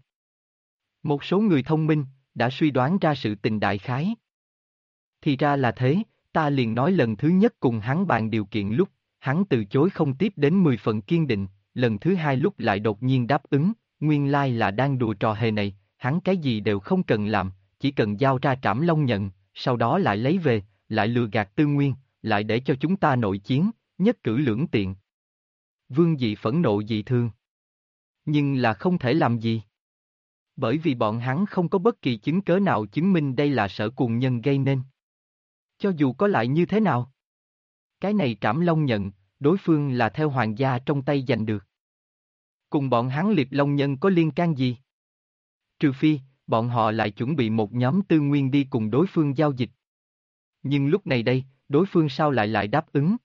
A: Một số người thông minh, đã suy đoán ra sự tình đại khái. Thì ra là thế, ta liền nói lần thứ nhất cùng hắn bàn điều kiện lúc, hắn từ chối không tiếp đến 10 phần kiên định, lần thứ hai lúc lại đột nhiên đáp ứng, nguyên lai là đang đùa trò hề này, hắn cái gì đều không cần làm, chỉ cần giao ra trảm long nhận, sau đó lại lấy về, lại lừa gạt Tư Nguyên, lại để cho chúng ta nội chiến, nhất cử lưỡng tiện. Vương Dị phẫn nộ dị thương. Nhưng là không thể làm gì. Bởi vì bọn hắn không có bất kỳ chứng cớ nào chứng minh đây là Sở Cùng Nhân gây nên. Cho dù có lại như thế nào. Cái này trảm long nhận, đối phương là theo hoàng gia trong tay giành được. Cùng bọn hắn Liệp Long Nhân có liên can gì? Trừ phi, bọn họ lại chuẩn bị một nhóm tư nguyên đi cùng đối phương giao dịch. Nhưng lúc này đây, đối phương sao lại đáp ứng?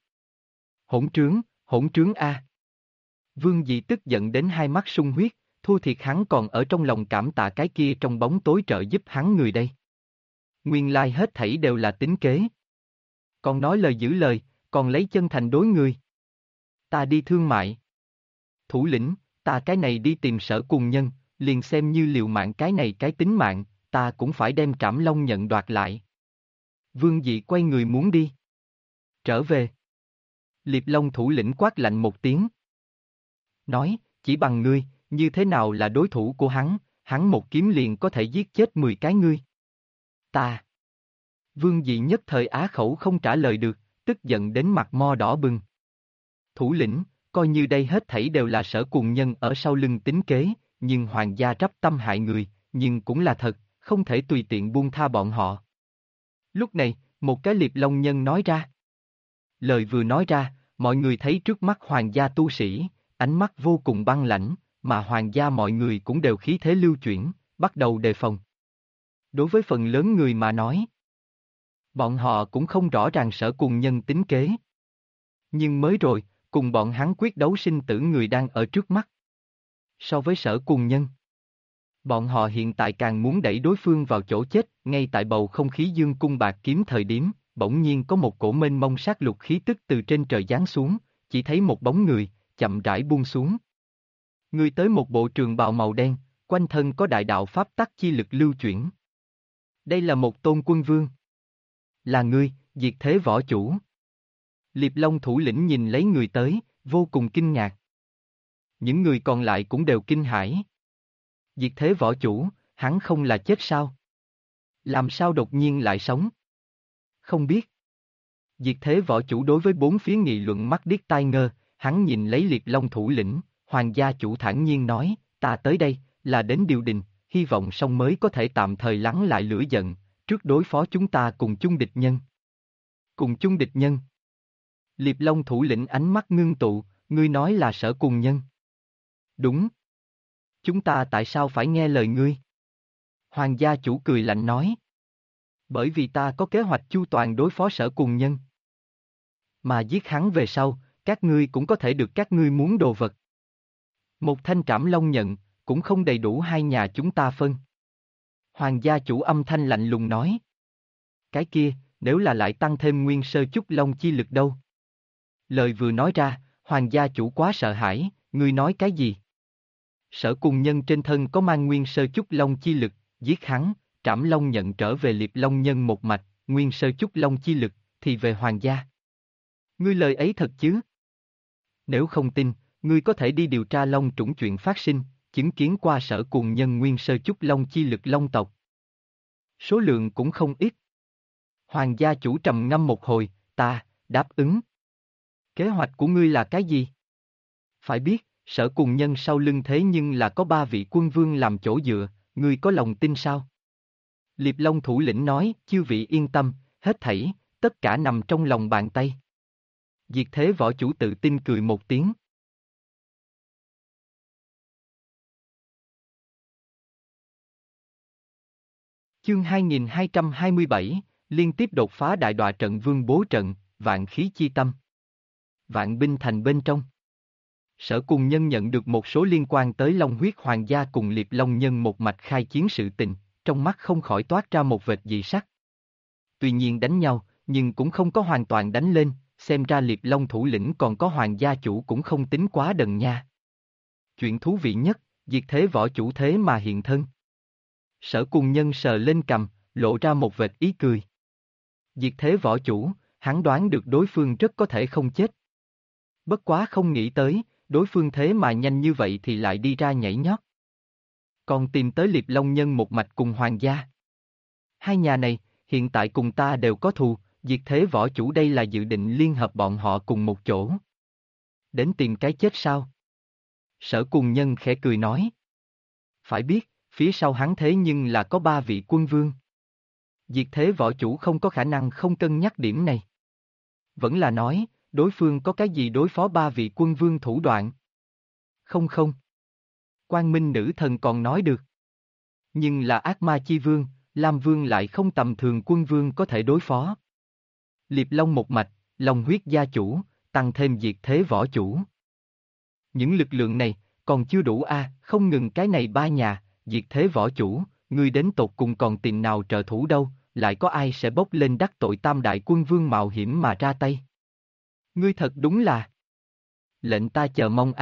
A: Hỗn trướng a. Vương Dị tức giận đến hai mắt sung huyết, thua thiệt hắn còn ở trong lòng cảm tạ cái kia trong bóng tối trợ giúp hắn người đây. Nguyên lai hết thảy đều là tính kế. Còn nói lời giữ lời, còn lấy chân thành đối người. Ta đi thương mại. Thủ lĩnh, ta cái này đi tìm Sở Cùng Nhân, liền xem như liều mạng cái này cái tính mạng, ta cũng phải đem trảm long nhận đoạt lại. Vương Dị quay người muốn đi. Trở về. Liệp Long thủ lĩnh quát lạnh một tiếng. Nói, chỉ bằng ngươi, như thế nào là đối thủ của hắn một kiếm liền có thể giết chết 10 cái ngươi. Ta. Vương Dị nhất thời á khẩu không trả lời được, tức giận đến mặt mo đỏ bừng. Thủ lĩnh, coi như đây hết thảy đều là Sở Cùng Nhân ở sau lưng tính kế, nhưng hoàng gia rắp tâm hại người, nhưng cũng là thật, không thể tùy tiện buông tha bọn họ. Lúc này, một cái Liệp Long nhân nói ra. Lời vừa nói ra, mọi người thấy trước mắt hoàng gia tu sĩ, ánh mắt vô cùng băng lãnh, mà hoàng gia mọi người cũng đều khí thế lưu chuyển, bắt đầu đề phòng. Đối với phần lớn người mà nói, bọn họ cũng không rõ ràng Sở Cùng Nhân tính kế. Nhưng mới rồi, cùng bọn hắn quyết đấu sinh tử người đang ở trước mắt. So với Sở Cùng Nhân, bọn họ hiện tại càng muốn đẩy đối phương vào chỗ chết, ngay tại bầu không khí dương cung bạc kiếm thời điểm, bỗng nhiên có một cổ mênh mông sát lục khí tức từ trên trời giáng xuống, chỉ thấy một bóng người, chậm rãi buông xuống. Người tới một bộ trường bào màu đen, quanh thân có đại đạo pháp tắc chi lực lưu chuyển. Đây là một tôn quân vương. Là ngươi, Diệt Thế võ chủ. Liệp Long thủ lĩnh nhìn lấy người tới, vô cùng kinh ngạc. Những người còn lại cũng đều kinh hãi. Diệt Thế võ chủ, hắn không là chết sao? Làm sao đột nhiên lại sống? Không biết. Diệt Thế võ chủ đối với bốn phía nghị luận mắt điếc tai ngơ, hắn nhìn lấy Liệp Long thủ lĩnh, hoàng gia chủ thản nhiên nói, ta tới đây, là đến điều đình, hy vọng song mới có thể tạm thời lắng lại lửa giận, trước đối phó chúng ta cùng chung địch nhân. Cùng chung địch nhân. Liệp Long thủ lĩnh ánh mắt ngưng tụ, ngươi nói là Sở Cùng Nhân. Đúng. Chúng ta tại sao phải nghe lời ngươi? Hoàng gia chủ cười lạnh nói. Bởi vì ta có kế hoạch chu toàn đối phó Sở Cùng Nhân. Mà giết hắn về sau, các ngươi cũng có thể được các ngươi muốn đồ vật. Một thanh trảm long nhận, cũng không đầy đủ hai nhà chúng ta phân. Hoàng gia chủ âm thanh lạnh lùng nói. Cái kia, nếu là lại tăng thêm nguyên sơ chút long chi lực đâu? Lời vừa nói ra, hoàng gia chủ quá sợ hãi, ngươi nói cái gì? Sở Cùng Nhân trên thân có mang nguyên sơ chút long chi lực, giết hắn, trảm long nhận trở về liệp long nhân một mạch, nguyên sơ chút long chi lực, thì về hoàng gia. Ngươi lời ấy thật chứ? Nếu không tin, ngươi có thể đi điều tra long trũng chuyện phát sinh, chứng kiến qua Sở Cùng Nhân nguyên sơ chút long chi lực long tộc. Số lượng cũng không ít. Hoàng gia chủ trầm ngâm một hồi, ta, đáp ứng. Kế hoạch của ngươi là cái gì? Phải biết, Sở Cùng Nhân sau lưng thế nhưng là có 3 vị quân vương làm chỗ dựa, ngươi có lòng tin sao? Liệp Long thủ lĩnh nói, chư vị yên tâm, hết thảy, tất cả nằm trong lòng bàn tay. Diệt Thế võ chủ tự tin cười một tiếng. Chương 2227, liên tiếp đột phá đại đọa trận vương bố trận, vạn khí chi tâm. Vạn binh thành bên trong. Sở Cùng Nhân nhận được một số liên quan tới Long huyết hoàng gia cùng Liệp Long nhân một mạch khai chiến sự tình, trong mắt không khỏi toát ra một vệt dị sắc. Tuy nhiên đánh nhau, nhưng cũng không có hoàn toàn đánh lên, xem ra Liệp Long thủ lĩnh còn có hoàng gia chủ cũng không tính quá đần nha. Chuyện thú vị nhất, Diệt Thế võ chủ thế mà hiện thân. Sở Cùng Nhân sờ lên cằm, lộ ra một vệt ý cười. Diệt Thế võ chủ, hắn đoán được đối phương rất có thể không chết. Bất quá không nghĩ tới, đối phương thế mà nhanh như vậy thì lại đi ra nhảy nhót. Còn tìm tới Liệp Long nhân một mạch cùng hoàng gia. Hai nhà này, hiện tại cùng ta đều có thù, Diệt Thế võ chủ đây là dự định liên hợp bọn họ cùng một chỗ. Đến tìm cái chết sao? Sở Cùng Nhân khẽ cười nói. Phải biết, phía sau hắn thế nhưng là có 3 vị quân vương. Diệt Thế võ chủ không có khả năng không cân nhắc điểm này. Vẫn là nói, đối phương có cái gì đối phó 3 vị quân vương thủ đoạn? Không không. Quang Minh nữ thần còn nói được. Nhưng là ác ma chi vương, Lam vương lại không tầm thường quân vương có thể đối phó. Liệp Long một mạch, Long huyết gia chủ, tăng thêm Diệt Thế võ chủ. Những lực lượng này, còn chưa đủ không ngừng cái này 3 nhà, Diệt Thế võ chủ, ngươi đến tột cùng còn tìm nào trợ thủ đâu, lại có ai sẽ bốc lên đắc tội tam đại quân vương mạo hiểm mà ra tay. Ngươi thật đúng là. Lệnh ta chờ mong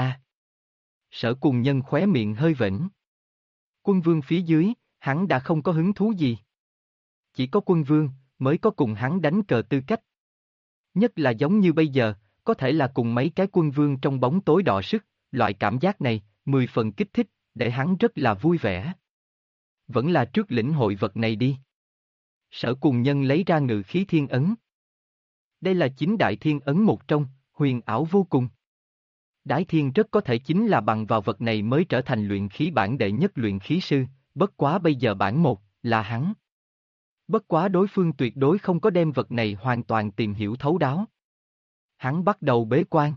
A: Sở Cùng Nhân khóe miệng hơi vểnh. Quân vương phía dưới, hắn đã không có hứng thú gì. Chỉ có quân vương, mới có cùng hắn đánh cờ tư cách. Nhất là giống như bây giờ, có thể là cùng mấy cái quân vương trong bóng tối đọ sức, loại cảm giác này, 10 phần kích thích, để hắn rất là vui vẻ. Vẫn là trước lĩnh hội vật này đi. Sở Cùng Nhân lấy ra Ngự Khí Thiên Ấn. Đây là 9 đại thiên ấn một trong, huyền ảo vô cùng. Đái Thiên rất có thể chính là bằng vào vật này mới trở thành luyện khí bản đệ nhất luyện khí sư, bất quá bây giờ bản 1, là hắn. Bất quá đối phương tuyệt đối không có đem vật này hoàn toàn tìm hiểu thấu đáo. Hắn bắt đầu bế quan.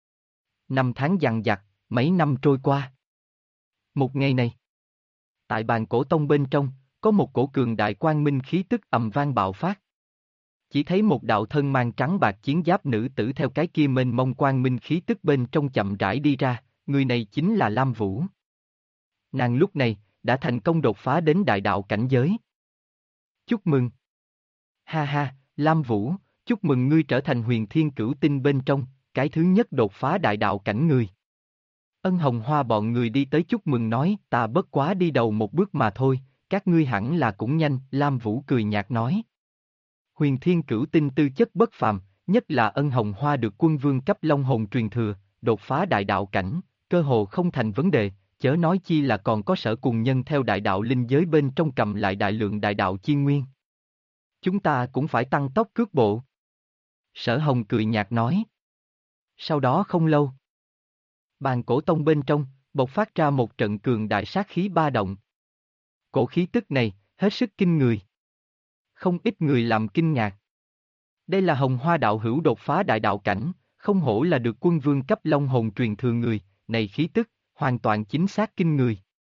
A: 5 tháng dằng dặc, mấy năm trôi qua. Một ngày này, tại bàn cổ tông bên trong, có một cổ cường đại quang minh khí tức ầm vang bạo phát. Chỉ thấy một đạo thân mang trắng bạc chiến giáp nữ tử theo cái kia mênh mông quang minh khí tức bên trong chậm rãi đi ra, người này chính là Lam Vũ. Nàng lúc này, đã thành công đột phá đến đại đạo cảnh giới. Chúc mừng! Ha ha, Lam Vũ, chúc mừng ngươi trở thành huyền thiên cửu tinh bên trong, cái thứ nhất đột phá đại đạo cảnh người. Ân Hồng Hoa bọn người đi tới chúc mừng nói, ta bất quá đi đầu một bước mà thôi, các ngươi hẳn là cũng nhanh, Lam Vũ cười nhạt nói. Huyền thiên cửu tinh tư chất bất phàm, nhất là Ân Hồng Hoa được quân vương cấp long hồn truyền thừa, đột phá đại đạo cảnh, cơ hồ không thành vấn đề, chớ nói chi là còn có Sở Cùng Nhân theo đại đạo linh giới bên trong cầm lại đại lượng đại đạo chi nguyên. Chúng ta cũng phải tăng tốc cước bộ. Sở Hồng cười nhạt nói. Sau đó không lâu, bàn cổ tông bên trong, bộc phát ra một trận cường đại sát khí ba động. Cổ khí tức này, hết sức kinh người. Không ít người làm kinh ngạc. Đây là Hồng Hoa đạo hữu đột phá đại đạo cảnh, không hổ là được quân vương cấp long hồn truyền thừa người, này khí tức, hoàn toàn chính xác kinh người.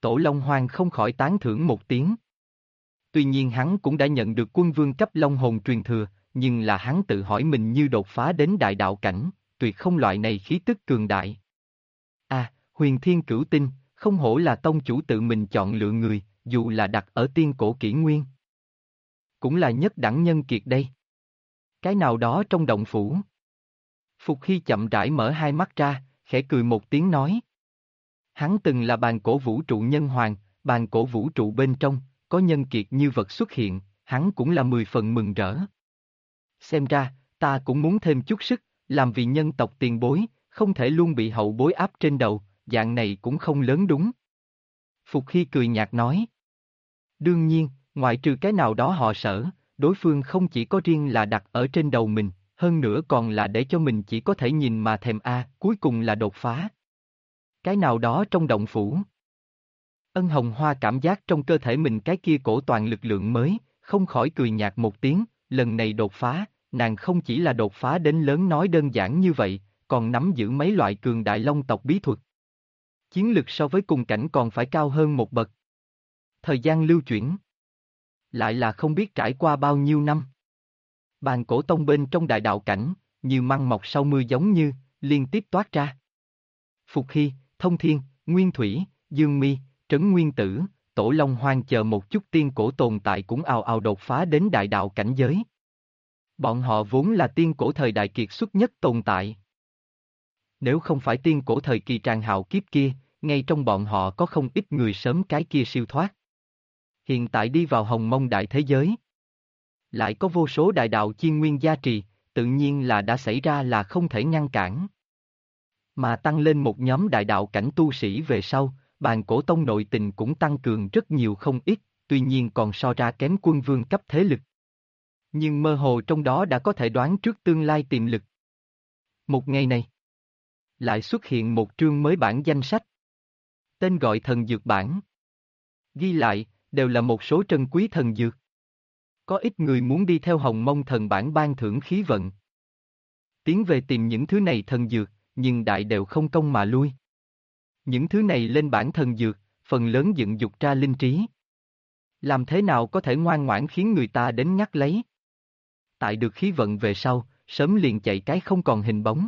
A: Tổ Long Hoang không khỏi tán thưởng một tiếng. Tuy nhiên hắn cũng đã nhận được quân vương cấp Long hồn truyền thừa, nhưng là hắn tự hỏi mình như đột phá đến đại đạo cảnh, tuyệt không loại này khí tức cường đại. Huyền Thiên Cửu Tinh, không hổ là tông chủ tự mình chọn lựa người, dù là đặt ở tiên cổ kỷ nguyên. Cũng là nhất đẳng nhân kiệt đây. Cái nào đó trong động phủ. Phục Hy chậm rãi mở hai mắt ra, khẽ cười một tiếng nói. Hắn từng là bàn cổ vũ trụ nhân hoàng, bàn cổ vũ trụ bên trong, có nhân kiệt như vật xuất hiện, hắn cũng là 10 phần mừng rỡ. Xem ra, ta cũng muốn thêm chút sức, làm vì nhân tộc tiền bối, không thể luôn bị hậu bối áp trên đầu, dạng này cũng không lớn đúng. Phục Hy cười nhạt nói. Đương nhiên, ngoại trừ cái nào đó họ Sở, đối phương không chỉ có riêng là đặt ở trên đầu mình, hơn nữa còn là để cho mình chỉ có thể nhìn mà thèm cuối cùng là đột phá. Cái nào đó trong động phủ. Ân Hồng Hoa cảm giác trong cơ thể mình cái kia cổ toàn lực lượng mới, không khỏi cười nhạt một tiếng, lần này đột phá, nàng không chỉ là đột phá đến lớn nói đơn giản như vậy, còn nắm giữ mấy loại cường đại long tộc bí thuật. Chiến lực so với cùng cảnh còn phải cao hơn một bậc. Thời gian lưu chuyển. Lại là không biết trải qua bao nhiêu năm. Bàn cổ tông bên trong đại đạo cảnh, như măng mọc sau mưa giống như, liên tiếp toát ra. Phục Hy, Thông Thiên, Nguyên Thủy, Dương Mi, Trấn Nguyên Tử, Tổ Long Hoang chờ một chút tiên cổ tồn tại cũng ào ào đột phá đến đại đạo cảnh giới. Bọn họ vốn là tiên cổ thời đại kiệt xuất nhất tồn tại. Nếu không phải tiên cổ thời kỳ tràn hạo kiếp kia, ngay trong bọn họ có không ít người sớm cái kia siêu thoát. Hiện tại đi vào hồng mông đại thế giới. Lại có vô số đại đạo chiên nguyên gia trì, tự nhiên là đã xảy ra là không thể ngăn cản. Mà tăng lên một nhóm đại đạo cảnh tu sĩ về sau, bàn cổ tông nội tình cũng tăng cường rất nhiều không ít, tuy nhiên còn so ra kém quân vương cấp thế lực. Nhưng mơ hồ trong đó đã có thể đoán trước tương lai tiềm lực. Một ngày này, lại xuất hiện một chương mới bản danh sách. Tên gọi thần dược bản. Ghi lại, đều là một số trân quý thần dược. Có ít người muốn đi theo hồng mông thần bản ban thưởng khí vận. Tiến về tìm những thứ này thần dược, nhưng đại đều không công mà lui. Những thứ này lên bản thần dược, phần lớn dựng dục ra linh trí. Làm thế nào có thể ngoan ngoãn khiến người ta đến ngắt lấy? Tại được khí vận về sau, sớm liền chạy cái không còn hình bóng.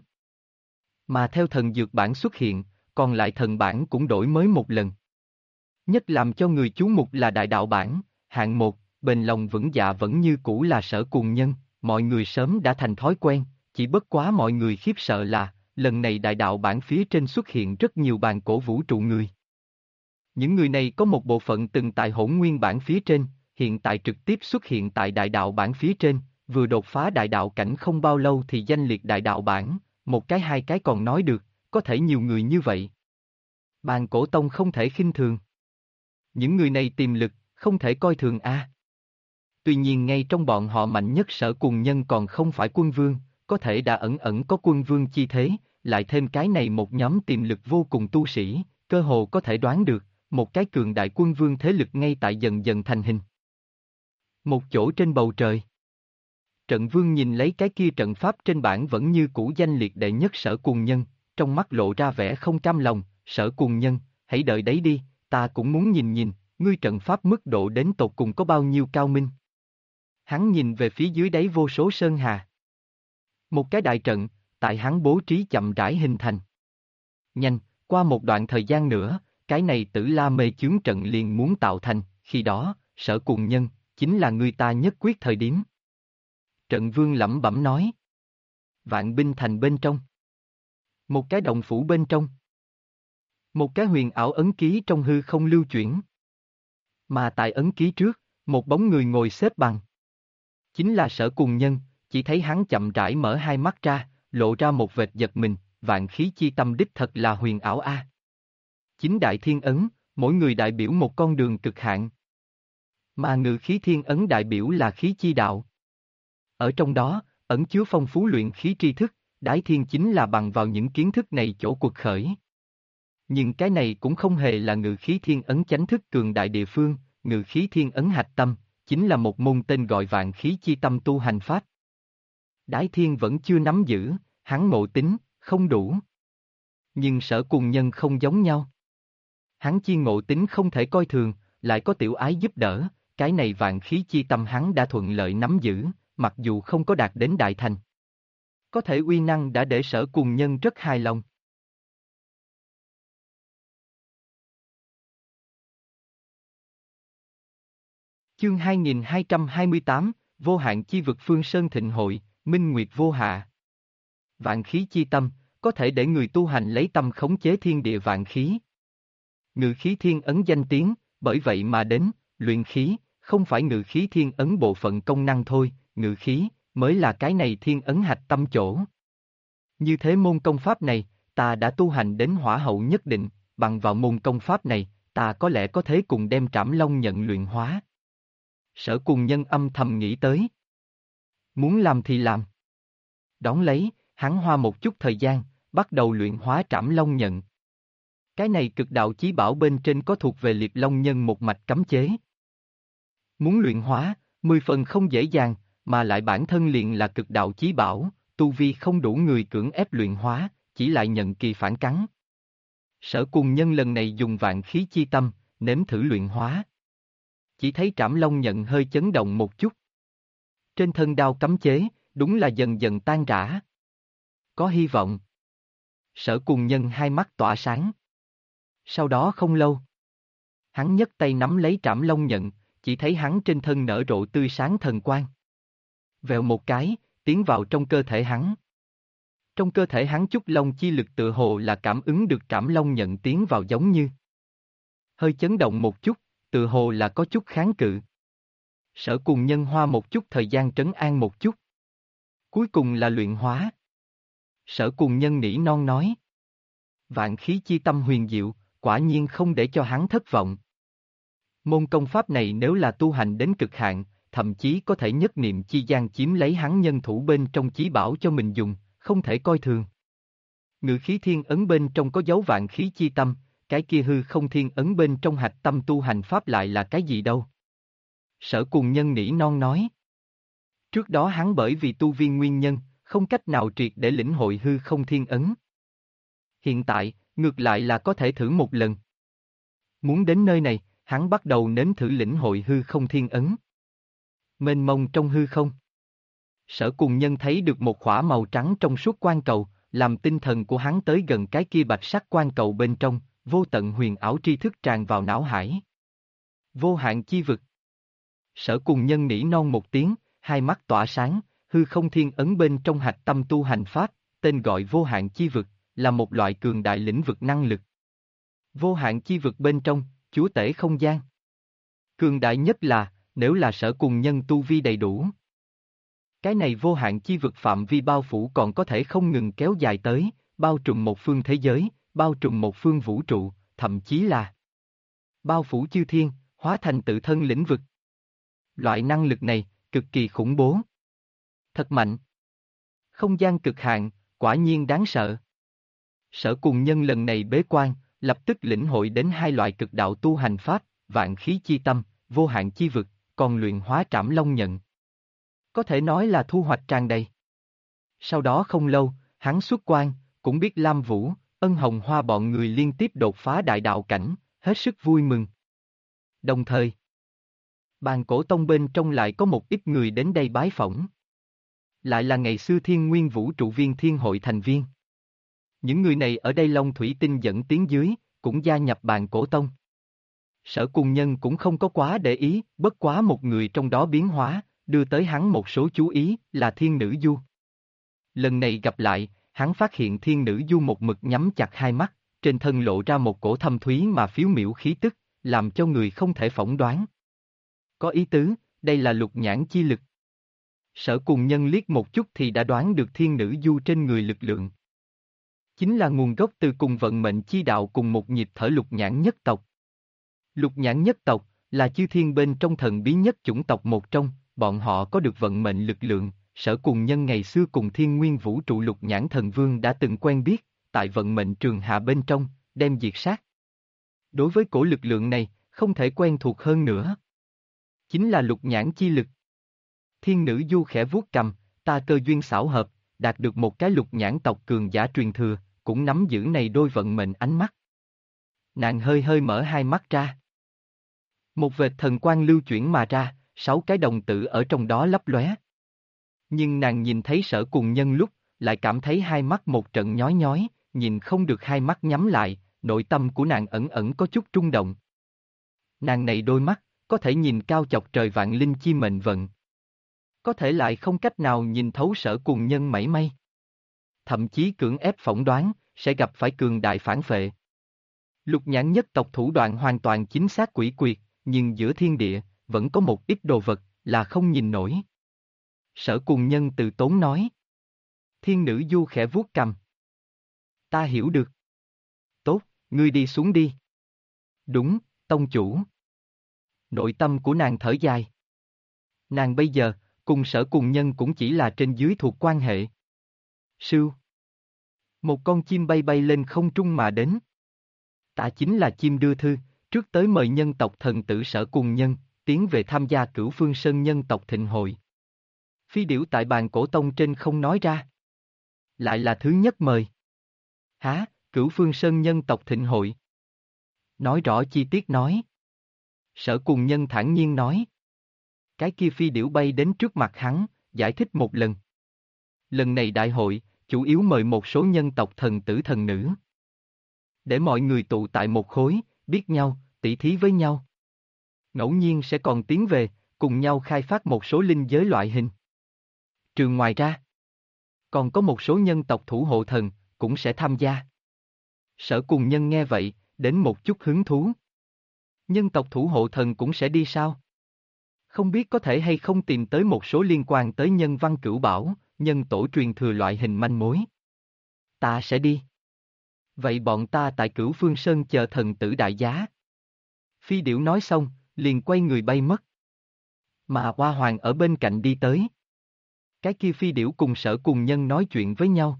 A: Mà theo thần dược bản xuất hiện, còn lại thần bản cũng đổi mới một lần. Nhất làm cho người chú mục là đại đạo bản, hạng 1, bền lòng vững dạ vẫn như cũ là Sở Cuồng Nhân, mọi người sớm đã thành thói quen, chỉ bất quá mọi người khiếp sợ là, lần này đại đạo bản phía trên xuất hiện rất nhiều bàn cổ vũ trụ người. Những người này có một bộ phận từng tại hỗn nguyên bản phía trên, hiện tại trực tiếp xuất hiện tại đại đạo bản phía trên, vừa đột phá đại đạo cảnh không bao lâu thì danh liệt đại đạo bản, một cái hai cái còn nói được, có thể nhiều người như vậy. Bàn cổ tông không thể khinh thường. Những người này tiềm lực, không thể coi thường Tuy nhiên ngay trong bọn họ mạnh nhất Sở Cuồng Nhân còn không phải quân vương, có thể đã ẩn ẩn có quân vương chi thế, lại thêm cái này một nhóm tiềm lực vô cùng tu sĩ, cơ hồ có thể đoán được, một cái cường đại quân vương thế lực ngay tại dần dần thành hình. Một chỗ trên bầu trời. Trận Vương nhìn lấy cái kia trận pháp trên bảng vẫn như cũ danh liệt đệ nhất Sở Cuồng Nhân, trong mắt lộ ra vẻ không cam lòng, Sở Cuồng Nhân, hãy đợi đấy đi, ta cũng muốn nhìn nhìn, ngươi trận pháp mức độ đến tột cùng có bao nhiêu cao minh. Hắn nhìn về phía dưới đáy vô số sơn hà. Một cái đại trận, tại hắn bố trí chậm rãi hình thành. Nhanh, qua một đoạn thời gian nữa, cái này Tử La mê chướng trận liền muốn tạo thành, khi đó, Sở Cuồng Nhân, chính là người ta nhất quyết thời điểm. Trận Vương lẩm bẩm nói. Vạn binh thành bên trong. Một cái động phủ bên trong. Một cái huyền ảo ấn ký trong hư không lưu chuyển. Mà tại ấn ký trước, một bóng người ngồi xếp bằng. Chính là Sở Cuồng Nhân, chỉ thấy hắn chậm rãi mở hai mắt ra, lộ ra một vệt giật mình, vạn khí chi tâm đích thật là huyền ảo Chính đại thiên ấn, mỗi người đại biểu một con đường cực hạn. Mà ngự khí thiên ấn đại biểu là khí chi đạo. Ở trong đó, ẩn chứa phong phú luyện khí tri thức, đái thiên chính là bằng vào những kiến thức này chỗ cuộc khởi. Nhưng cái này cũng không hề là ngự khí thiên ấn chánh thức cường đại địa phương, ngự khí thiên ấn hạch tâm, chính là một môn tên gọi vạn khí chi tâm tu hành pháp. Đái thiên vẫn chưa nắm giữ, hắn ngộ tính, không đủ. Nhưng Sở Cuồng Nhân không giống nhau. Hắn chi ngộ tính không thể coi thường, lại có tiểu ái giúp đỡ, cái này vạn khí chi tâm hắn đã thuận lợi nắm giữ, mặc dù không có đạt đến đại thành. Có thể uy năng đã để Sở Cùng Nhân rất hài lòng. Chương 2228, Vô hạn chi vực Phương Sơn Thịnh Hội, Minh Nguyệt vô hạ. Vạn khí chi tâm, có thể để người tu hành lấy tâm khống chế thiên địa vạn khí. Ngự khí thiên ấn danh tiếng, bởi vậy mà đến, luyện khí, không phải ngự khí thiên ấn bộ phận công năng thôi, ngự khí, mới là cái này thiên ấn hạch tâm chỗ. Như thế môn công pháp này, ta đã tu hành đến hỏa hậu nhất định, bằng vào môn công pháp này, ta có lẽ có thể cùng đem Trảm Long nhận luyện hóa. Sở Cùng Nhân âm thầm nghĩ tới. Muốn làm thì làm. Đón lấy, hắn hoa một chút thời gian, bắt đầu luyện hóa Trảm Long nhận. Cái này cực đạo chí bảo bên trên có thuộc về Liệt Long Nhân một mạch cấm chế. Muốn luyện hóa, 10 phần không dễ dàng, mà lại bản thân liền là cực đạo chí bảo, tu vi không đủ người cưỡng ép luyện hóa, chỉ lại nhận kỳ phản cắn. Sở Cùng Nhân lần này dùng vạn khí chi tâm, nếm thử luyện hóa. Chỉ thấy Trảm Long nhận hơi chấn động một chút. Trên thân đao cấm chế, đúng là dần dần tan rã. Có hy vọng. Sở Cùng Nhân hai mắt tỏa sáng. Sau đó không lâu, hắn nhấc tay nắm lấy Trảm Long nhận, chỉ thấy hắn trên thân nở rộ tươi sáng thần quang. Vèo một cái, tiến vào trong cơ thể hắn. Trong cơ thể hắn chút long chi lực tự hồ là cảm ứng được Trảm Long nhận tiến vào giống như. Hơi chấn động một chút, tự hồ là có chút kháng cự. Sở Cùng Nhân hoa một chút thời gian trấn an một chút. Cuối cùng là luyện hóa. Sở Cùng Nhân nỉ non nói. Vạn khí chi tâm huyền diệu, quả nhiên không để cho hắn thất vọng. Môn công pháp này nếu là tu hành đến cực hạn, thậm chí có thể nhất niệm chi gian chiếm lấy hắn nhân thủ bên trong chí bảo cho mình dùng, không thể coi thường. Ngự khí thiên ấn bên trong có dấu vạn khí chi tâm, cái kia hư không thiên ấn bên trong hạch tâm tu hành pháp lại là cái gì đâu? Sở Cùng Nhân nỉ non nói. Trước đó hắn bởi vì tu viên nguyên nhân, không cách nào triệt để lĩnh hội hư không thiên ấn. Hiện tại, ngược lại là có thể thử một lần. Muốn đến nơi này, hắn bắt đầu nếm thử lĩnh hội hư không thiên ấn. Mênh mông trong hư không. Sở Cùng Nhân thấy được một khỏa màu trắng trong suốt quan cầu, làm tinh thần của hắn tới gần cái kia bạch sắc quan cầu bên trong, vô tận huyền ảo tri thức tràn vào não hải. Vô hạn chi vực. Sở Cùng Nhân nỉ non một tiếng, hai mắt tỏa sáng, hư không thiên ấn bên trong hạch tâm tu hành pháp, tên gọi vô hạn chi vực, là một loại cường đại lĩnh vực năng lực. Vô hạn chi vực bên trong, chúa tể không gian. Cường đại nhất là, nếu là Sở Cùng Nhân tu vi đầy đủ. Cái này vô hạn chi vực phạm vi bao phủ còn có thể không ngừng kéo dài tới, bao trùm một phương thế giới, bao trùm một phương vũ trụ, thậm chí là bao phủ chư thiên, hóa thành tự thân lĩnh vực. Loại năng lực này, cực kỳ khủng bố. Thật mạnh. Không gian cực hạn, quả nhiên đáng sợ. Sở Cùng Nhân lần này bế quan, lập tức lĩnh hội đến hai loại cực đạo tu hành pháp, vạn khí chi tâm, vô hạn chi vực, còn luyện hóa Trảm Long nhận. Có thể nói là thu hoạch tràn đầy. Sau đó không lâu, hắn xuất quan, cũng biết Lam Vũ, Ân Hồng Hoa bọn người liên tiếp đột phá đại đạo cảnh, hết sức vui mừng. Đồng thời, Bàn Cổ Tông bên trong lại có một ít người đến đây bái phỏng. Lại là ngày xưa Thiên Nguyên Vũ trụ viên Thiên Hội thành viên. Những người này ở đây Long Thủy Tinh dẫn tiếng dưới, cũng gia nhập Bàn Cổ Tông. Sở Cùng Nhân cũng không có quá để ý, bất quá một người trong đó biến hóa, đưa tới hắn một số chú ý, là Thiên Nữ Du. Lần này gặp lại, hắn phát hiện Thiên Nữ Du một mực nhắm chặt hai mắt, trên thân lộ ra một cổ thâm thúy mà phiếu miểu khí tức, làm cho người không thể phỏng đoán. Có ý tứ, đây là lục nhãn chi lực. Sở Cùng Nhân liếc một chút thì đã đoán được Thiên Nữ Du trên người lực lượng. Chính là nguồn gốc từ cùng vận mệnh chi đạo cùng một nhịp thở lục nhãn nhất tộc. Lục nhãn nhất tộc, là chư thiên bên trong thần bí nhất chủng tộc một trong, bọn họ có được vận mệnh lực lượng, Sở Cùng Nhân ngày xưa cùng Thiên Nguyên Vũ trụ lục nhãn thần vương đã từng quen biết, tại vận mệnh trường hạ bên trong, đem diệt sát. Đối với cổ lực lượng này, không thể quen thuộc hơn nữa. Chính là lục nhãn chi lực. Thiên Nữ Du khẽ vuốt cầm, ta cơ duyên xảo hợp, đạt được một cái lục nhãn tộc cường giả truyền thừa, cũng nắm giữ này đôi vận mệnh ánh mắt. Nàng hơi hơi mở hai mắt ra. Một vệt thần quang lưu chuyển mà ra, 6 cái đồng tử ở trong đó lấp lóe. Nhưng nàng nhìn thấy Sở Cùng Nhân lúc, lại cảm thấy hai mắt một trận nhói nhói, nhìn không được hai mắt nhắm lại, nội tâm của nàng ẩn ẩn có chút rung động. Nàng này đôi mắt, có thể nhìn cao chọc trời vạn linh chi mệnh vận. Có thể lại không cách nào nhìn thấu Sở Cùng Nhân mảy may. Thậm chí cưỡng ép phỏng đoán, sẽ gặp phải cường đại phản phệ. Lục nhãn nhất tộc thủ đoạn hoàn toàn chính xác quỷ quyệt, nhưng giữa thiên địa, vẫn có một ít đồ vật, là không nhìn nổi. Sở Cùng Nhân từ tốn nói. Thiên nữ du khẽ vuốt cằm. Ta hiểu được. Tốt, ngươi đi xuống đi. Đúng, tông chủ. Nội tâm của nàng thở dài. Nàng bây giờ, cùng Sở Cùng Nhân cũng chỉ là trên dưới thuộc quan hệ. Sưu. Một con chim bay bay lên không trung mà đến. Ta chính là chim đưa thư, trước tới mời nhân tộc thần tử Sở Cùng Nhân, tiến về tham gia Cửu Phương Sơn nhân tộc thịnh hội. Phi điểu tại bàn cổ tông trên không nói ra. Lại là thứ nhất mời. Hả, Cửu Phương Sơn nhân tộc thịnh hội. Nói rõ chi tiết nói. Sở Cùng Nhân thản nhiên nói. Cái kia phi điểu bay đến trước mặt hắn, giải thích một lần. Lần này đại hội, chủ yếu mời một số nhân tộc thần tử thần nữ. Để mọi người tụ tại một khối, biết nhau, tỷ thí với nhau. Ngẫu nhiên sẽ còn tiến về, cùng nhau khai phát một số linh giới loại hình. Trường ngoài ra, còn có một số nhân tộc thủ hộ thần, cũng sẽ tham gia. Sở Cùng Nhân nghe vậy, đến một chút hứng thú. Nhân tộc thủ hộ thần cũng sẽ đi sao? Không biết có thể hay không tìm tới một số liên quan tới nhân văn cửu bảo, nhân tổ truyền thừa loại hình manh mối. Ta sẽ đi. Vậy bọn ta tại Cửu Phương Sơn chờ thần tử đại giá. Phi điểu nói xong, liền quay người bay mất. Mà Hoa Hoàng ở bên cạnh đi tới. Cái kia phi điểu cùng Sở Cùng Nhân nói chuyện với nhau.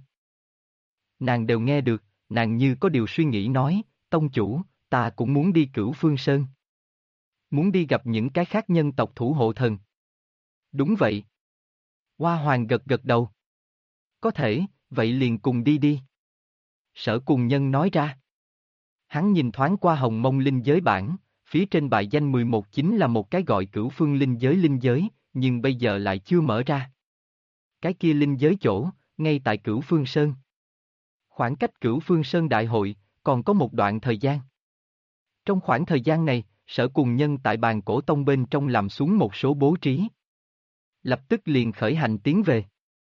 A: Nàng đều nghe được, nàng như có điều suy nghĩ nói, tông chủ, ta cũng muốn đi Cửu Phương Sơn. Muốn đi gặp những cái khác nhân tộc thủ hộ thần. Đúng vậy. Hoa Hoàng gật gật đầu. Có thể, vậy liền cùng đi đi. Sở Cùng Nhân nói ra. Hắn nhìn thoáng qua hồng mông linh giới bản, phía trên bài danh 11 chính là một cái gọi Cửu Phương linh giới, nhưng bây giờ lại chưa mở ra. Cái kia linh giới chỗ, ngay tại Cửu Phương Sơn. Khoảng cách Cửu Phương Sơn đại hội, còn có một đoạn thời gian. Trong khoảng thời gian này, Sở Cùng Nhân tại bàn cổ tông bên trong làm xuống một số bố trí. Lập tức liền khởi hành tiến về.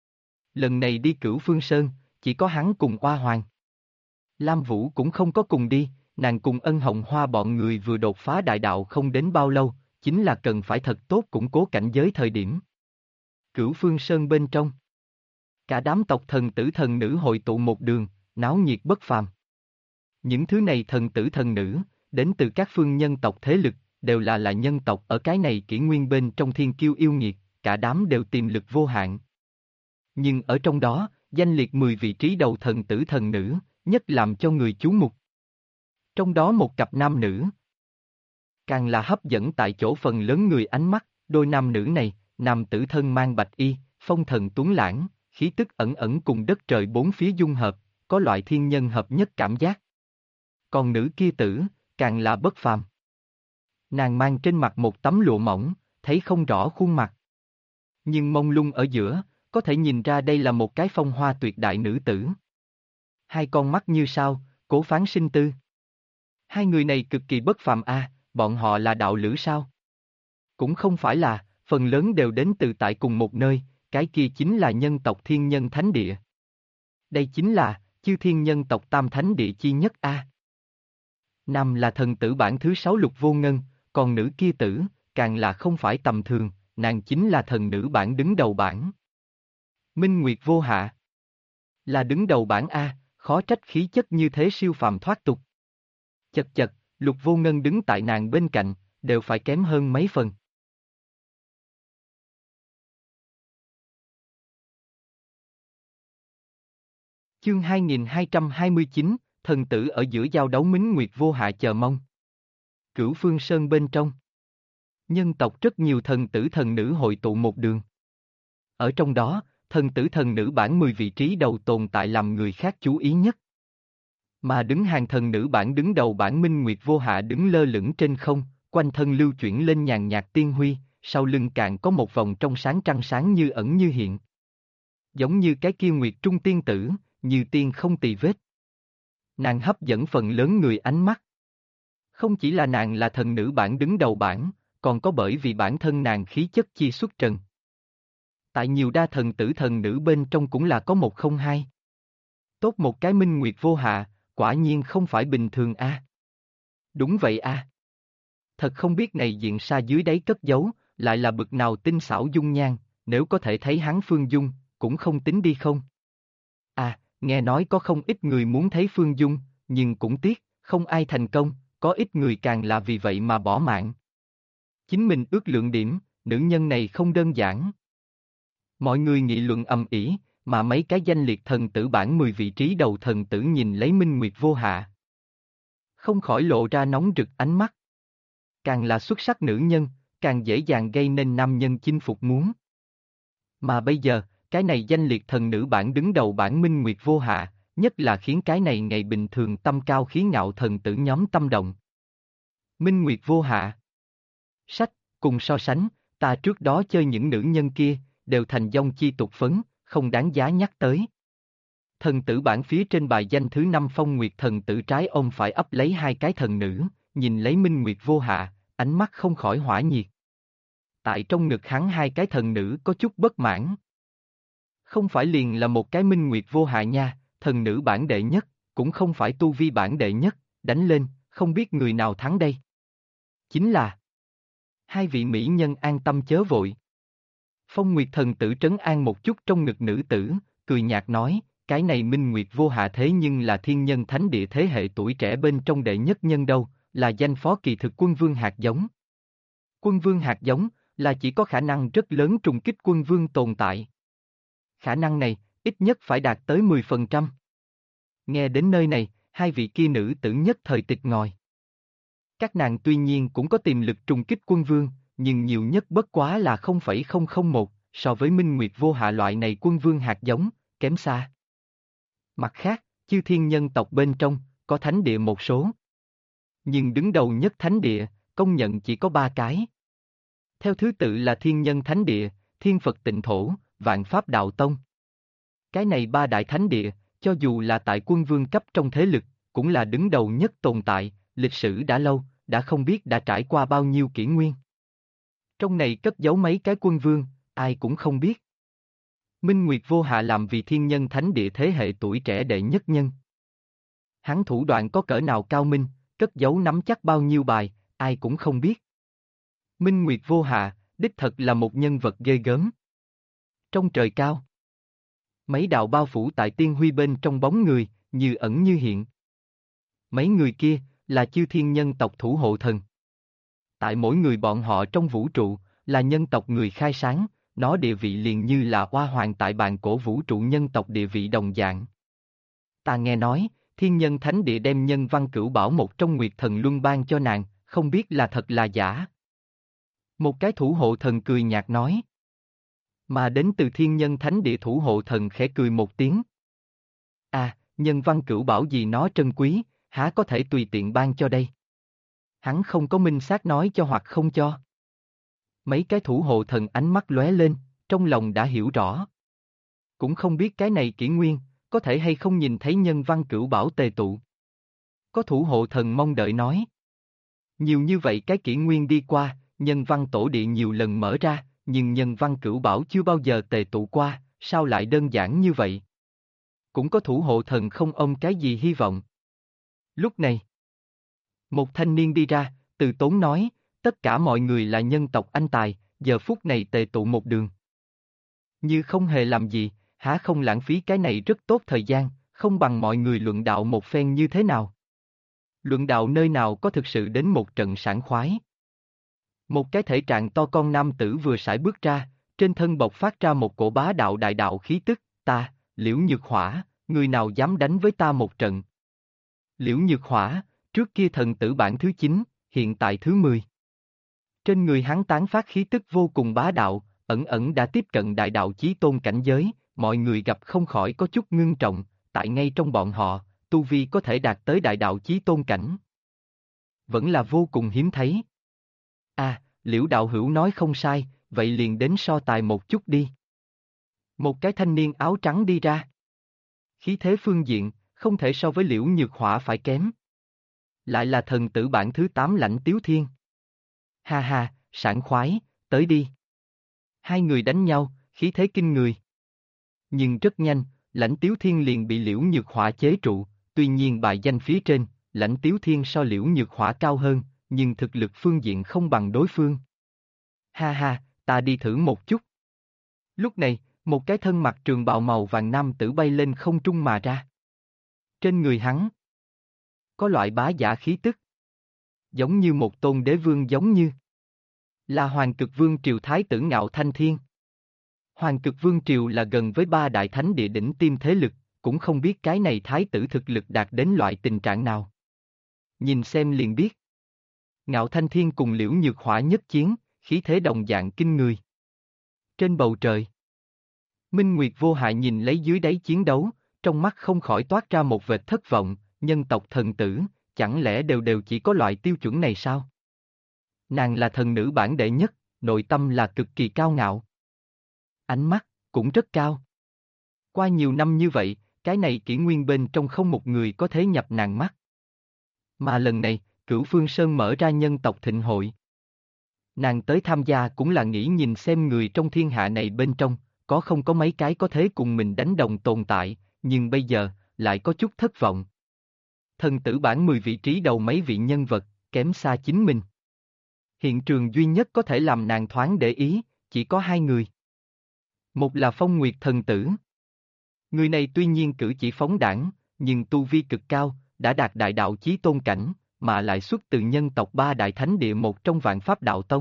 A: Lần này đi Cửu Phương Sơn, chỉ có hắn cùng Hoa Hoàng. Lam Vũ cũng không có cùng đi, nàng cùng Ân Hồng Hoa bọn người vừa đột phá đại đạo không đến bao lâu, chính là cần phải thật tốt củng cố cảnh giới thời điểm. Cửu Phương Sơn bên trong. Cả đám tộc thần tử thần nữ hội tụ một đường, náo nhiệt bất phàm. Những thứ này thần tử thần nữ, đến từ các phương nhân tộc thế lực, đều là nhân tộc ở cái này kỷ nguyên bên trong thiên kiêu yêu nghiệt, cả đám đều tiềm lực vô hạn. Nhưng ở trong đó, danh liệt 10 vị trí đầu thần tử thần nữ, nhất làm cho người chú mục. Trong đó một cặp nam nữ, càng là hấp dẫn tại chỗ phần lớn người ánh mắt, đôi nam nữ này, nam tử thân mang bạch y, phong thần tuấn lãng, khí tức ẩn ẩn cùng đất trời bốn phía dung hợp, có loại thiên nhân hợp nhất cảm giác. Còn nữ kia tử, càng là bất phàm. Nàng mang trên mặt một tấm lụa mỏng, thấy không rõ khuôn mặt. Nhưng mông lung ở giữa, có thể nhìn ra đây là một cái phong hoa tuyệt đại nữ tử. Hai con mắt như sao, cố phán sinh tư. Hai người này cực kỳ bất phàm a, bọn họ là đạo lữ sao? Cũng không phải là, phần lớn đều đến từ tại cùng một nơi, cái kia chính là nhân tộc thiên nhân thánh địa. Đây chính là, chư thiên nhân tộc tam thánh địa chi nhất a. Nam là thần tử bản thứ 6 Lục Vô Ngân, còn nữ kia tử, càng là không phải tầm thường, nàng chính là thần nữ bản đứng đầu bản. Minh Nguyệt Vô Hạ. Là đứng đầu bản A, khó trách khí chất như thế siêu phàm thoát tục. Chật chật, Lục Vô Ngân đứng tại nàng bên cạnh, đều phải kém hơn mấy phần. Chương 2229, thần tử ở giữa giao đấu Minh Nguyệt Vô Hạ chờ mong. Cửu Phương Sơn bên trong. Nhân tộc rất nhiều thần tử thần nữ hội tụ một đường. Ở trong đó, thần tử thần nữ bản 10 vị trí đầu tồn tại làm người khác chú ý nhất. Mà đứng hàng thần nữ bản đứng đầu bản Minh Nguyệt Vô Hạ đứng lơ lửng trên không, quanh thân lưu chuyển lên nhàn nhạt tiên huy, sau lưng càng có một vòng trong sáng trăng sáng như ẩn như hiện. Giống như cái kia Nguyệt Trung tiên tử, như tiên không tì vết. Nàng hấp dẫn phần lớn người ánh mắt. Không chỉ là nàng là thần nữ bản đứng đầu bản, còn có bởi vì bản thân nàng khí chất chi xuất trần. Tại nhiều đa thần tử thần nữ bên trong cũng là có một không hai. Tốt một cái Minh Nguyệt Vô Hạ, quả nhiên không phải bình thường a. Đúng vậy a. Thật không biết này diện sa dưới đáy cất giấu, lại là bực nào tinh xảo dung nhan, nếu có thể thấy hắn Phương Dung, cũng không tính đi không. À, nghe nói có không ít người muốn thấy Phương Dung, nhưng cũng tiếc, không ai thành công, có ít người càng là vì vậy mà bỏ mạng. Chính mình ước lượng điểm, nữ nhân này không đơn giản. Mọi người nghị luận ầm ĩ, mà mấy cái danh liệt thần tử bảng 10 vị trí đầu thần tử nhìn lấy Minh Nguyệt Vô Hạ. Không khỏi lộ ra nóng rực ánh mắt. Càng là xuất sắc nữ nhân, càng dễ dàng gây nên nam nhân chinh phục muốn. Mà bây giờ, cái này danh liệt thần nữ bảng đứng đầu bảng Minh Nguyệt Vô Hạ, nhất là khiến cái này ngày bình thường tâm cao khí ngạo thần tử nhóm tâm động. Minh Nguyệt Vô Hạ. Sách, cùng so sánh, ta trước đó chơi những nữ nhân kia, đều thành dông chi tục phấn, không đáng giá nhắc tới. Thần tử bảng phía trên bài danh thứ 5 Phong Nguyệt thần tử trái ôm phải ấp lấy hai cái thần nữ, nhìn lấy Minh Nguyệt Vô Hạ, ánh mắt không khỏi hỏa nhiệt. Tại trong ngực hắn hai cái thần nữ có chút bất mãn. Không phải liền là một cái Minh Nguyệt Vô Hạ nha, thần nữ bảng đệ nhất, cũng không phải tu vi bảng đệ nhất, đánh lên, không biết người nào thắng đây. Chính là hai vị mỹ nhân an tâm chớ vội. Phong Nguyệt thần tử trấn an một chút trong ngực nữ tử, cười nhạt nói, cái này Minh Nguyệt Vô Hạ thế nhưng là thiên nhân thánh địa thế hệ tuổi trẻ bên trong đệ nhất nhân đâu, là danh phó kỳ thực quân vương hạt giống. Quân vương hạt giống, là chỉ có khả năng rất lớn trùng kích quân vương tồn tại. Khả năng này, ít nhất phải đạt tới 10%. Nghe đến nơi này, hai vị kia nữ tử nhất thời tịch ngòi. Các nàng tuy nhiên cũng có tiềm lực trùng kích quân vương, nhưng nhiều nhất bất quá là 0,001, so với Minh Nguyệt Vô Hạ loại này quân vương hạt giống, kém xa. Mặt khác, chư thiên nhân tộc bên trong, có thánh địa một số. Nhưng đứng đầu nhất thánh địa, công nhận chỉ có 3 cái. Theo thứ tự là Thiên Nhân Thánh Địa, Thiên Phật Tịnh Thổ, Vạn Pháp Đạo Tông. Cái này 3 đại thánh địa, cho dù là tại quân vương cấp trong thế lực, cũng là đứng đầu nhất tồn tại, lịch sử đã lâu, đã không biết đã trải qua bao nhiêu kỷ nguyên. Trong này cất giấu mấy cái quân vương, ai cũng không biết. Minh Nguyệt Vô Hạ làm vì Thiên Nhân Thánh Địa thế hệ tuổi trẻ đệ nhất nhân. Hắn thủ đoạn có cỡ nào cao minh, cất giấu nắm chắc bao nhiêu bài, ai cũng không biết. Minh Nguyệt Vô Hạ, đích thật là một nhân vật ghê gớm. Trong trời cao, mấy đạo bao phủ tại tiên huy bên trong bóng người, như ẩn như hiện. Mấy người kia, là chư thiên nhân tộc thủ hộ thần. Tại mỗi người bọn họ trong vũ trụ, là nhân tộc người khai sáng, nó địa vị liền như là Hoa Hoàng tại bàn cổ vũ trụ nhân tộc địa vị đồng dạng. Ta nghe nói, Thiên Nhân Thánh Địa đem Nhân Văn Cửu Bảo một trong Nguyệt Thần Luân ban cho nàng, không biết là thật là giả. Một cái thủ hộ thần cười nhạt nói. Mà đến từ Thiên Nhân Thánh Địa thủ hộ thần khẽ cười một tiếng. À, Nhân Văn Cửu Bảo gì nó trân quý, há có thể tùy tiện ban cho đây. Hắn không có minh xác nói cho hoặc không cho. Mấy cái thủ hộ thần ánh mắt lóe lên, trong lòng đã hiểu rõ. Cũng không biết cái này kỷ nguyên, có thể hay không nhìn thấy Nhân Văn Cửu Bảo tề tụ. Có thủ hộ thần mong đợi nói. Nhiều như vậy cái kỷ nguyên đi qua, Nhân Văn Tổ Địa nhiều lần mở ra, nhưng Nhân Văn Cửu Bảo chưa bao giờ tề tụ qua, sao lại đơn giản như vậy? Cũng có thủ hộ thần không ôm cái gì hy vọng. Lúc này, một thanh niên đi ra, từ tốn nói, tất cả mọi người là nhân tộc anh tài, giờ phút này tề tụ một đường. Như không hề làm gì, há không lãng phí cái này rất tốt thời gian, không bằng mọi người luận đạo một phen như thế nào? Luận đạo nơi nào có thực sự đến một trận sảng khoái? Một cái thể trạng to con nam tử vừa sải bước ra, trên thân bộc phát ra một cổ bá đạo đại đạo khí tức, ta, Liễu Nhược Hỏa, người nào dám đánh với ta một trận? Liễu Nhược Hỏa, trước kia thần tử bảng thứ 9, hiện tại thứ 10. Trên người hắn tán phát khí tức vô cùng bá đạo, ẩn ẩn đã tiếp cận đại đạo chí tôn cảnh giới, mọi người gặp không khỏi có chút ngưng trọng, tại ngay trong bọn họ, tu vi có thể đạt tới đại đạo chí tôn cảnh. Vẫn là vô cùng hiếm thấy. À, Liễu đạo hữu nói không sai, vậy liền đến so tài một chút đi. Một cái thanh niên áo trắng đi ra. Khí thế phương diện, không thể so với Liễu Nhược Hỏa phải kém. Lại là thần tử bản thứ 8 Lãnh Tiếu Thiên. Ha ha, sảng khoái, tới đi. Hai người đánh nhau, khí thế kinh người. Nhưng rất nhanh, Lãnh Tiếu Thiên liền bị Liễu Nhược Hỏa chế trụ, tuy nhiên bài danh phía trên, Lãnh Tiếu Thiên so Liễu Nhược Hỏa cao hơn, nhưng thực lực phương diện không bằng đối phương. Ha ha, ta đi thử một chút. Lúc này, một cái thân mặc trường bào màu vàng nam tử bay lên không trung mà ra. Trên người hắn, có loại bá giả khí tức. Giống như một tôn đế vương giống như là Hoàng Cực Vương Triều Thái tử Ngạo Thanh Thiên. Hoàng Cực Vương Triều là gần với ba đại thánh địa đỉnh tiêm thế lực, cũng không biết cái này thái tử thực lực đạt đến loại tình trạng nào. Nhìn xem liền biết. Ngạo Thanh Thiên cùng Liễu Nhược Hỏa nhất chiến, khí thế đồng dạng kinh người. Trên bầu trời, Minh Nguyệt Vô Hại nhìn lấy dưới đáy chiến đấu, trong mắt không khỏi toát ra một vệt thất vọng, nhân tộc thần tử, chẳng lẽ đều đều chỉ có loại tiêu chuẩn này sao? Nàng là thần nữ bản đệ nhất, nội tâm là cực kỳ cao ngạo. Ánh mắt, cũng rất cao. Qua nhiều năm như vậy, cái này kỷ nguyên bên trong không một người có thể nhập nàng mắt. Mà lần này, Cửu Phương Sơn mở ra nhân tộc thịnh hội. Nàng tới tham gia cũng là nghĩ nhìn xem người trong thiên hạ này bên trong, có không có mấy cái có thể cùng mình đánh đồng tồn tại, nhưng bây giờ, lại có chút thất vọng. Thần tử bảng 10 vị trí đầu mấy vị nhân vật, kém xa chính mình. Hiện trường duy nhất có thể làm nàng thoáng để ý, chỉ có hai người. Một là Phong Nguyệt thần tử. Người này tuy nhiên cử chỉ phóng đãng, nhưng tu vi cực cao, đã đạt đại đạo chí tôn cảnh, mà lại xuất từ nhân tộc ba đại thánh địa một trong Vạn Pháp Đạo Tông.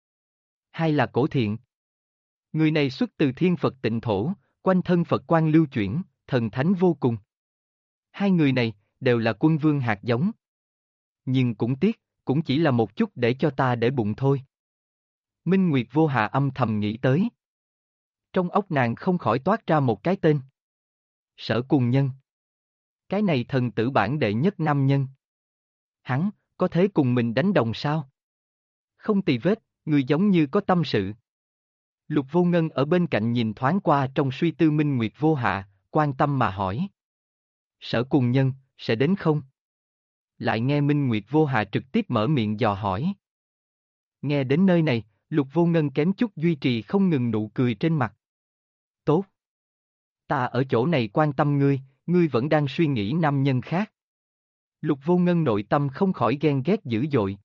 A: Hai là Cổ Thiện. Người này xuất từ thiên Phật tịnh thổ, quanh thân Phật quang lưu chuyển, thần thánh vô cùng. Hai người này, đều là quân vương hạt giống. Nhưng cũng tiếc, cũng chỉ là một chút để cho ta để bụng thôi. Minh Nguyệt Vô Hạ âm thầm nghĩ tới. Trong óc nàng không khỏi toát ra một cái tên. Sở Cùng Nhân. Cái này thần tử bản đệ nhất nam nhân. Hắn, có thể cùng mình đánh đồng sao? Không tì vết, người giống như có tâm sự. Lục Vô Ngân ở bên cạnh nhìn thoáng qua trong suy tư Minh Nguyệt Vô Hạ, quan tâm mà hỏi. Sở Cùng Nhân, sẽ đến không? Lại nghe Minh Nguyệt Vô Hạ trực tiếp mở miệng dò hỏi. Nghe đến nơi này, Lục Vô Ngân kém chút duy trì không ngừng nụ cười trên mặt. Tốt. Ta ở chỗ này quan tâm ngươi, ngươi vẫn đang suy nghĩ nam nhân khác. Lục Vô Ngân nội tâm không khỏi ghen ghét dữ dội.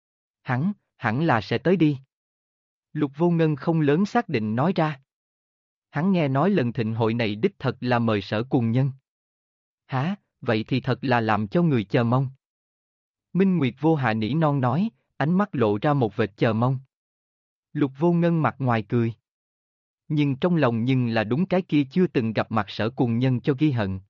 A: Hẳn là sẽ tới đi. Lục Vô Ngân không lớn xác định nói ra. Hắn nghe nói lần thịnh hội này đích thật là mời Sở Cùng Nhân. Hả, vậy thì thật là làm cho người chờ mong. Minh Nguyệt Vô Hạ nỉ non nói, ánh mắt lộ ra một vệt chờ mong. Lục Vô Ngân mặt ngoài cười. Nhưng trong lòng nhưng là đúng cái kia chưa từng gặp mặt Sở Cùng Nhân cho ghi hận.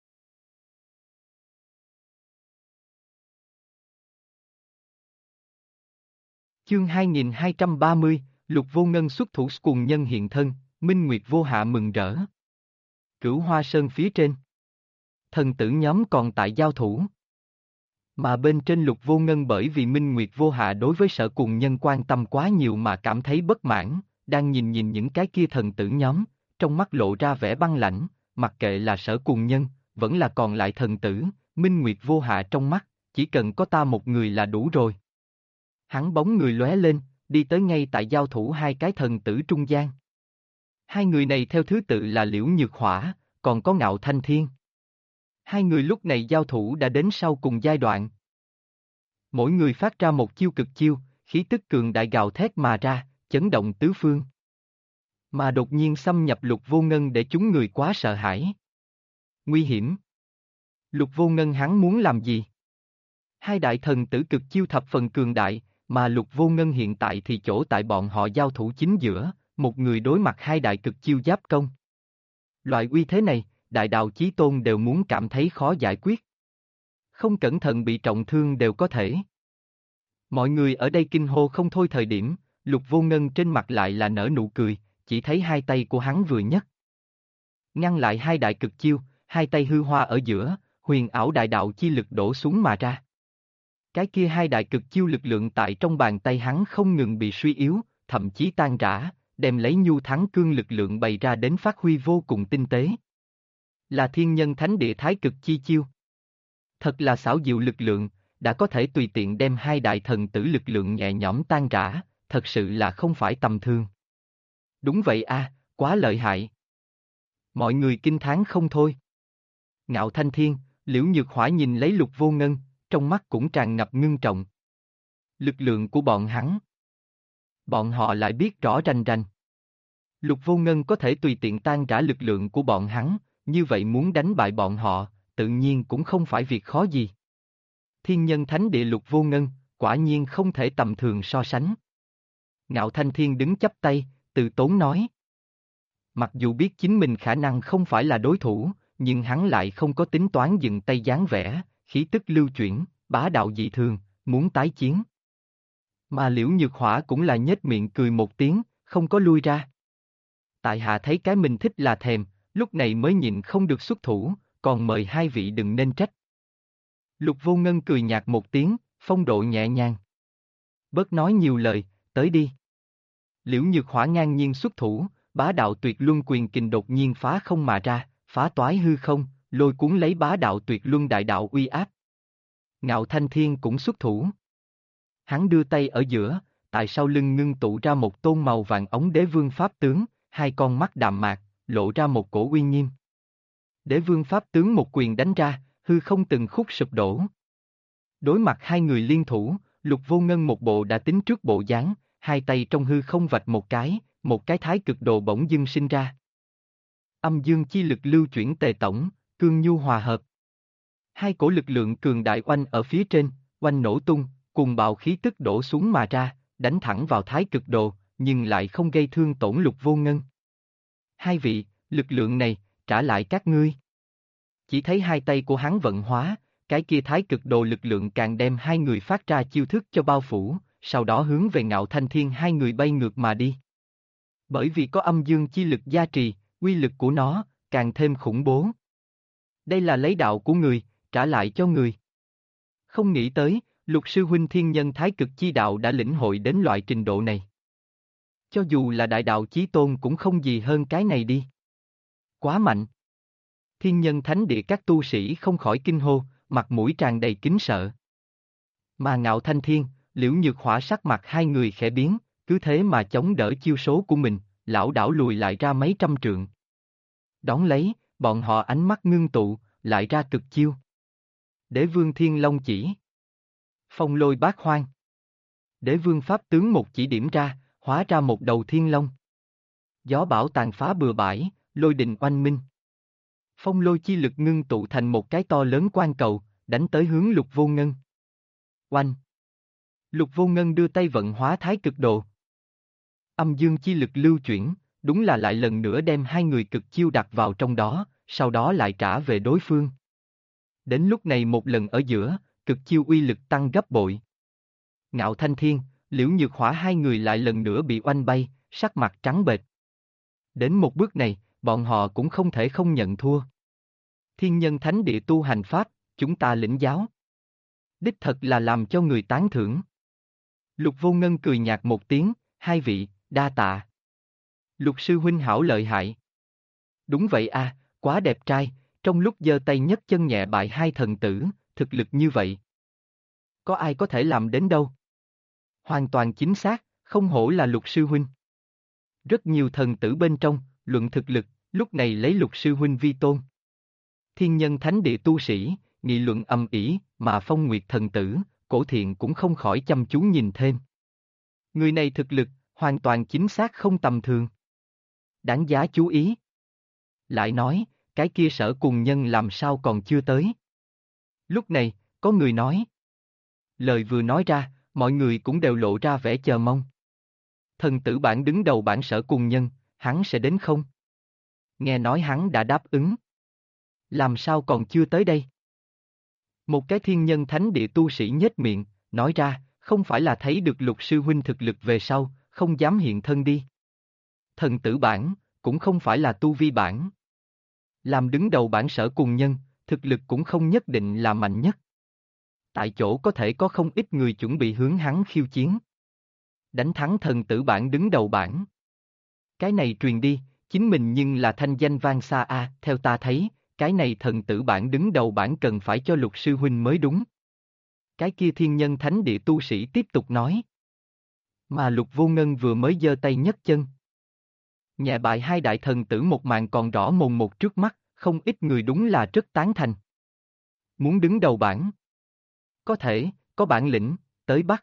A: Chương 2230, Lục Vô Ngân xuất thủ Cùng Nhân hiện thân, Minh Nguyệt Vô Hạ mừng rỡ. Cửu Hoa Sơn phía trên. Thần tử nhóm còn tại giao thủ. Mà bên trên Lục Vô Ngân bởi vì Minh Nguyệt Vô Hạ đối với Sở Cùng Nhân quan tâm quá nhiều mà cảm thấy bất mãn, đang nhìn những cái kia thần tử nhóm, trong mắt lộ ra vẻ băng lãnh, mặc kệ là Sở Cùng Nhân, vẫn là còn lại thần tử, Minh Nguyệt Vô Hạ trong mắt, chỉ cần có ta một người là đủ rồi. Hắn bóng người lóe lên, đi tới ngay tại giao thủ hai cái thần tử trung gian. Hai người này theo thứ tự là Liễu Nhược Hỏa, còn có Ngạo Thanh Thiên. Hai người lúc này giao thủ đã đến sau cùng giai đoạn. Mỗi người phát ra một chiêu cực chiêu, khí tức cường đại gào thét mà ra, chấn động tứ phương. Mà đột nhiên xâm nhập Lục Vô Ngân để chúng người quá sợ hãi. Nguy hiểm. Lục Vô Ngân hắn muốn làm gì? Hai đại thần tử cực chiêu thập phần cường đại, mà Lục Vô Ngân hiện tại thì chỗ tại bọn họ giao thủ chính giữa, một người đối mặt hai đại cực chiêu giáp công. Loại uy thế này, đại đạo chí tôn đều muốn cảm thấy khó giải quyết. Không cẩn thận bị trọng thương đều có thể. Mọi người ở đây kinh hô không thôi thời điểm, Lục Vô Ngân trên mặt lại là nở nụ cười, chỉ thấy hai tay của hắn vừa nhấc. Ngăn lại hai đại cực chiêu, hai tay hư hoa ở giữa, huyền ảo đại đạo chi lực đổ xuống mà ra. Cái kia hai đại cực chiêu lực lượng tại trong bàn tay hắn không ngừng bị suy yếu, thậm chí tan rã, đem lấy nhu thắng cương lực lượng bày ra đến phát huy vô cùng tinh tế. Là thiên nhân thánh địa thái cực chi chiêu. Thật là xảo diệu lực lượng, đã có thể tùy tiện đem hai đại thần tử lực lượng nhẹ nhõm tan rã, thật sự là không phải tầm thường. Đúng vậy a, quá lợi hại. Mọi người kinh thán không thôi. Ngạo Thanh Thiên, Liễu Nhược Hỏa nhìn lấy Lục Vô Ngân, trong mắt cũng tràn ngập ngưng trọng. Lực lượng của bọn hắn. Bọn họ lại biết rõ rành rành. Lục Vô Ngân có thể tùy tiện tan rã lực lượng của bọn hắn, như vậy muốn đánh bại bọn họ, tự nhiên cũng không phải việc khó gì. Thiên nhân thánh địa Lục Vô Ngân, quả nhiên không thể tầm thường so sánh. Ngạo Thanh Thiên đứng chắp tay, từ tốn nói. Mặc dù biết chính mình khả năng không phải là đối thủ, nhưng hắn lại không có tính toán dừng tay dáng vẻ, khí tức lưu chuyển, bá đạo dị thường, muốn tái chiến. Mà Liễu Nhược Hỏa cũng là nhếch miệng cười một tiếng, không có lui ra. Tại hạ thấy cái mình thích là thèm, lúc này mới nhịn không được xuất thủ, còn mời hai vị đừng nên trách. Lục Vô Ngân cười nhạt một tiếng, phong độ nhẹ nhàng. Bớt nói nhiều lời, tới đi. Liễu Nhược Hỏa ngang nhiên xuất thủ, bá đạo tuyệt luân quyền kình đột nhiên phá không mà ra, phá toái hư không, lôi cuốn lấy bá đạo tuyệt luân đại đạo uy áp. Ngạo Thanh Thiên cũng xuất thủ. Hắn đưa tay ở giữa, tại sau lưng ngưng tụ ra một tôn màu vàng ống đế vương pháp tướng, hai con mắt đạm mạc, lộ ra một cổ uy nghiêm. Đế vương pháp tướng một quyền đánh ra, hư không từng khúc sụp đổ. Đối mặt hai người liên thủ, Lục Vô Ngân một bộ đã tính trước bộ dáng, hai tay trong hư không vạch một cái thái cực đồ bỗng dưng sinh ra. Âm dương chi lực lưu chuyển tề tổng, cương nhu hòa hợp. Hai cổ lực lượng cường đại oanh ở phía trên, oanh nổ tung, cùng bạo khí tức đổ xuống mà ra, đánh thẳng vào thái cực đồ, nhưng lại không gây thương tổn Lục Vô Ngân. Hai vị, lực lượng này, trả lại các ngươi. Chỉ thấy hai tay của hắn vận hóa, cái kia thái cực đồ lực lượng càng đem hai người phát ra chiêu thức cho bao phủ, sau đó hướng về Ngạo Thanh Thiên hai người bay ngược mà đi. Bởi vì có âm dương chi lực gia trì, uy lực của nó, càng thêm khủng bố. Đây là lấy đạo của người, trả lại cho người. Không nghĩ tới, Lục sư huynh thiên nhân thái cực chi đạo đã lĩnh hội đến loại trình độ này. Cho dù là đại đạo chí tôn cũng không gì hơn cái này đi. Quá mạnh. Thiên nhân thánh địa các tu sĩ không khỏi kinh hô, mặt mũi tràn đầy kính sợ. Mà Ngạo Thanh Thiên, Liễu Nhược Hỏa sắc mặt hai người khẽ biến, cứ thế mà chống đỡ chiêu số của mình, lảo đảo lùi lại ra mấy trăm trượng. Đón lấy, bọn họ ánh mắt ngưng tụ, lại ra cực chiêu. Đế vương thiên long chỉ. Phong lôi bát hoang. Đế vương pháp tướng một chỉ điểm ra, hóa ra một đầu thiên long. Gió bão tàn phá bừa bãi, lôi đình oanh minh. Phong lôi chi lực ngưng tụ thành một cái to lớn quan cầu, đánh tới hướng Lục Vô Ngân. Oanh! Lục Vô Ngân đưa tay vận hóa thái cực đồ. Âm dương chi lực lưu chuyển, đúng là lại lần nữa đem hai người cực chiêu đặt vào trong đó, sau đó lại trả về đối phương. Đến lúc này một lần ở giữa, cực chiêu uy lực tăng gấp bội. Ngạo Thanh Thiên, Liễu Nhược Hỏa hai người lại lần nữa bị oanh bay, sắc mặt trắng bệch. Đến một bước này, bọn họ cũng không thể không nhận thua. Thiên nhân thánh địa tu hành pháp, chúng ta lĩnh giáo. Đích thật là làm cho người tán thưởng. Lục Vô Ngân cười nhạt một tiếng, hai vị, đa tạ. Lục sư huynh hảo lợi hại. Đúng vậy a, quá đẹp trai, trong lúc giơ tay nhấc chân nhẹ bại hai thần tử, thực lực như vậy. Có ai có thể làm đến đâu? Hoàn toàn chính xác, không hổ là Lục sư huynh. Rất nhiều thần tử bên trong, luận thực lực, lúc này lấy Lục sư huynh vi tôn. Thiên nhân thánh địa tu sĩ, nghị luận ầm ĩ, mà Phong Nguyệt thần tử, Cổ Thiện cũng không khỏi chăm chú nhìn thêm. Người này thực lực, hoàn toàn chính xác không tầm thường. Đáng giá chú ý. Lại nói, cái kia Sở Cùng Nhân làm sao còn chưa tới. Lúc này, có người nói. Lời vừa nói ra, mọi người cũng đều lộ ra vẻ chờ mong. Thần tử bản đứng đầu bản Sở Cùng Nhân, hắn sẽ đến không? Nghe nói hắn đã đáp ứng. Làm sao còn chưa tới đây? Một cái thiên nhân thánh địa tu sĩ nhếch miệng, nói ra, không phải là thấy được Lục sư huynh thực lực về sau, không dám hiện thân đi. Thần tử bản, cũng không phải là tu vi bản. Làm đứng đầu bản Sở Cùng Nhân, thực lực cũng không nhất định là mạnh nhất. Tại chỗ có thể có không ít người chuẩn bị hướng hắn khiêu chiến. Đánh thắng thần tử bảng đứng đầu bảng. Cái này truyền đi, chính mình nhưng là thanh danh vang xa a, theo ta thấy, cái này thần tử bảng đứng đầu bảng cần phải cho Lục sư huynh mới đúng. Cái kia thiên nhân thánh địa tu sĩ tiếp tục nói. Mà Lục Vô Ngân vừa mới giơ tay nhấc chân. Nhẹ bại hai đại thần tử một màn còn rõ mồn một trước mắt, không ít người đúng là rất tán thành. Muốn đứng đầu bảng. Có thể, có bản lĩnh, tới bắt.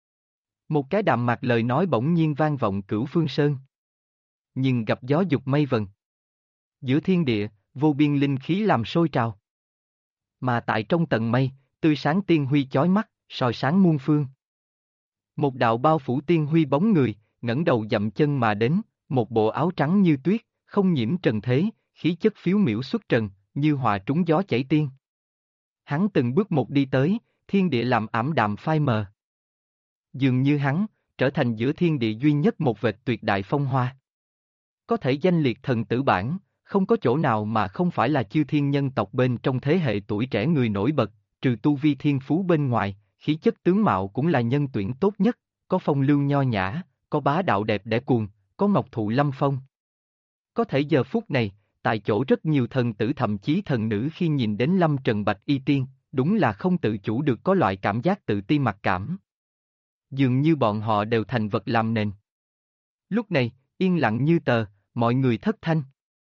A: Một cái đạm mạc lời nói bỗng nhiên vang vọng cửu phương sơn. Nhưng gặp gió dục mây vần. Giữa thiên địa, vô biên linh khí làm sôi trào. Mà tại trong tầng mây, tươi sáng tiên huy chói mắt, soi sáng muôn phương. Một đạo bao phủ tiên huy bóng người, ngẩng đầu dậm chân mà đến, một bộ áo trắng như tuyết, không nhiễm trần thế, khí chất phiếu miểu xuất trần, như hòa trúng gió chảy tiên. Hắn từng bước một đi tới, thiên địa làm ảm đạm phai mờ. Dường như hắn, trở thành giữa thiên địa duy nhất một vệt tuyệt đại phong hoa. Có thể danh liệt thần tử bảng, không có chỗ nào mà không phải là chư thiên nhân tộc bên trong thế hệ tuổi trẻ người nổi bật, trừ tu vi thiên phú bên ngoài, khí chất tướng mạo cũng là nhân tuyển tốt nhất, có phong lưu nho nhã, có bá đạo đẹp đẽ cuồng, có ngọc thụ lâm phong. Có thể giờ phút này, tại chỗ rất nhiều thần tử thậm chí thần nữ khi nhìn đến Lâm Trần Bạch Y Tiên, đúng là không tự chủ được có loại cảm giác tự ti mặc cảm. Dường như bọn họ đều thành vật làm nền. Lúc này, yên lặng như tờ, mọi người thất thanh.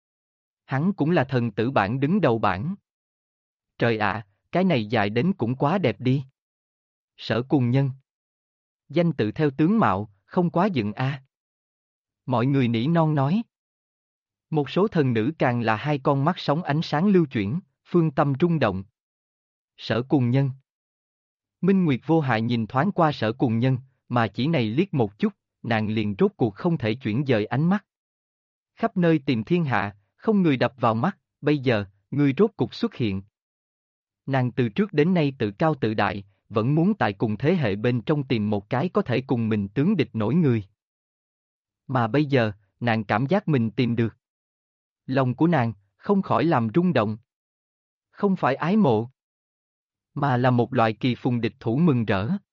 A: Hắn cũng là thần tử bảng đứng đầu bảng. Trời ạ, cái này dài đến cũng quá đẹp đi. Sở Cùng Nhân. Danh tự theo tướng mạo, không quá dựng a. Mọi người nỉ non nói. Một số thần nữ càng là hai con mắt sóng ánh sáng lưu chuyển, phương tâm rung động. Sở Cùng Nhân. Minh Nguyệt vô hại nhìn thoáng qua Sở Cùng Nhân, mà chỉ này liếc một chút, nàng liền rốt cuộc không thể chuyển dời ánh mắt. Khắp nơi tìm thiên hạ, không người đập vào mắt, bây giờ, ngươi rốt cuộc xuất hiện. Nàng từ trước đến nay tự cao tự đại, vẫn muốn tại cùng thế hệ bên trong tìm một cái có thể cùng mình tướng địch nổi người. Mà bây giờ, nàng cảm giác mình tìm được. Lòng của nàng, không khỏi làm rung động. Không phải ái mộ, mà là một loại kỳ phùng địch thủ mừng rỡ.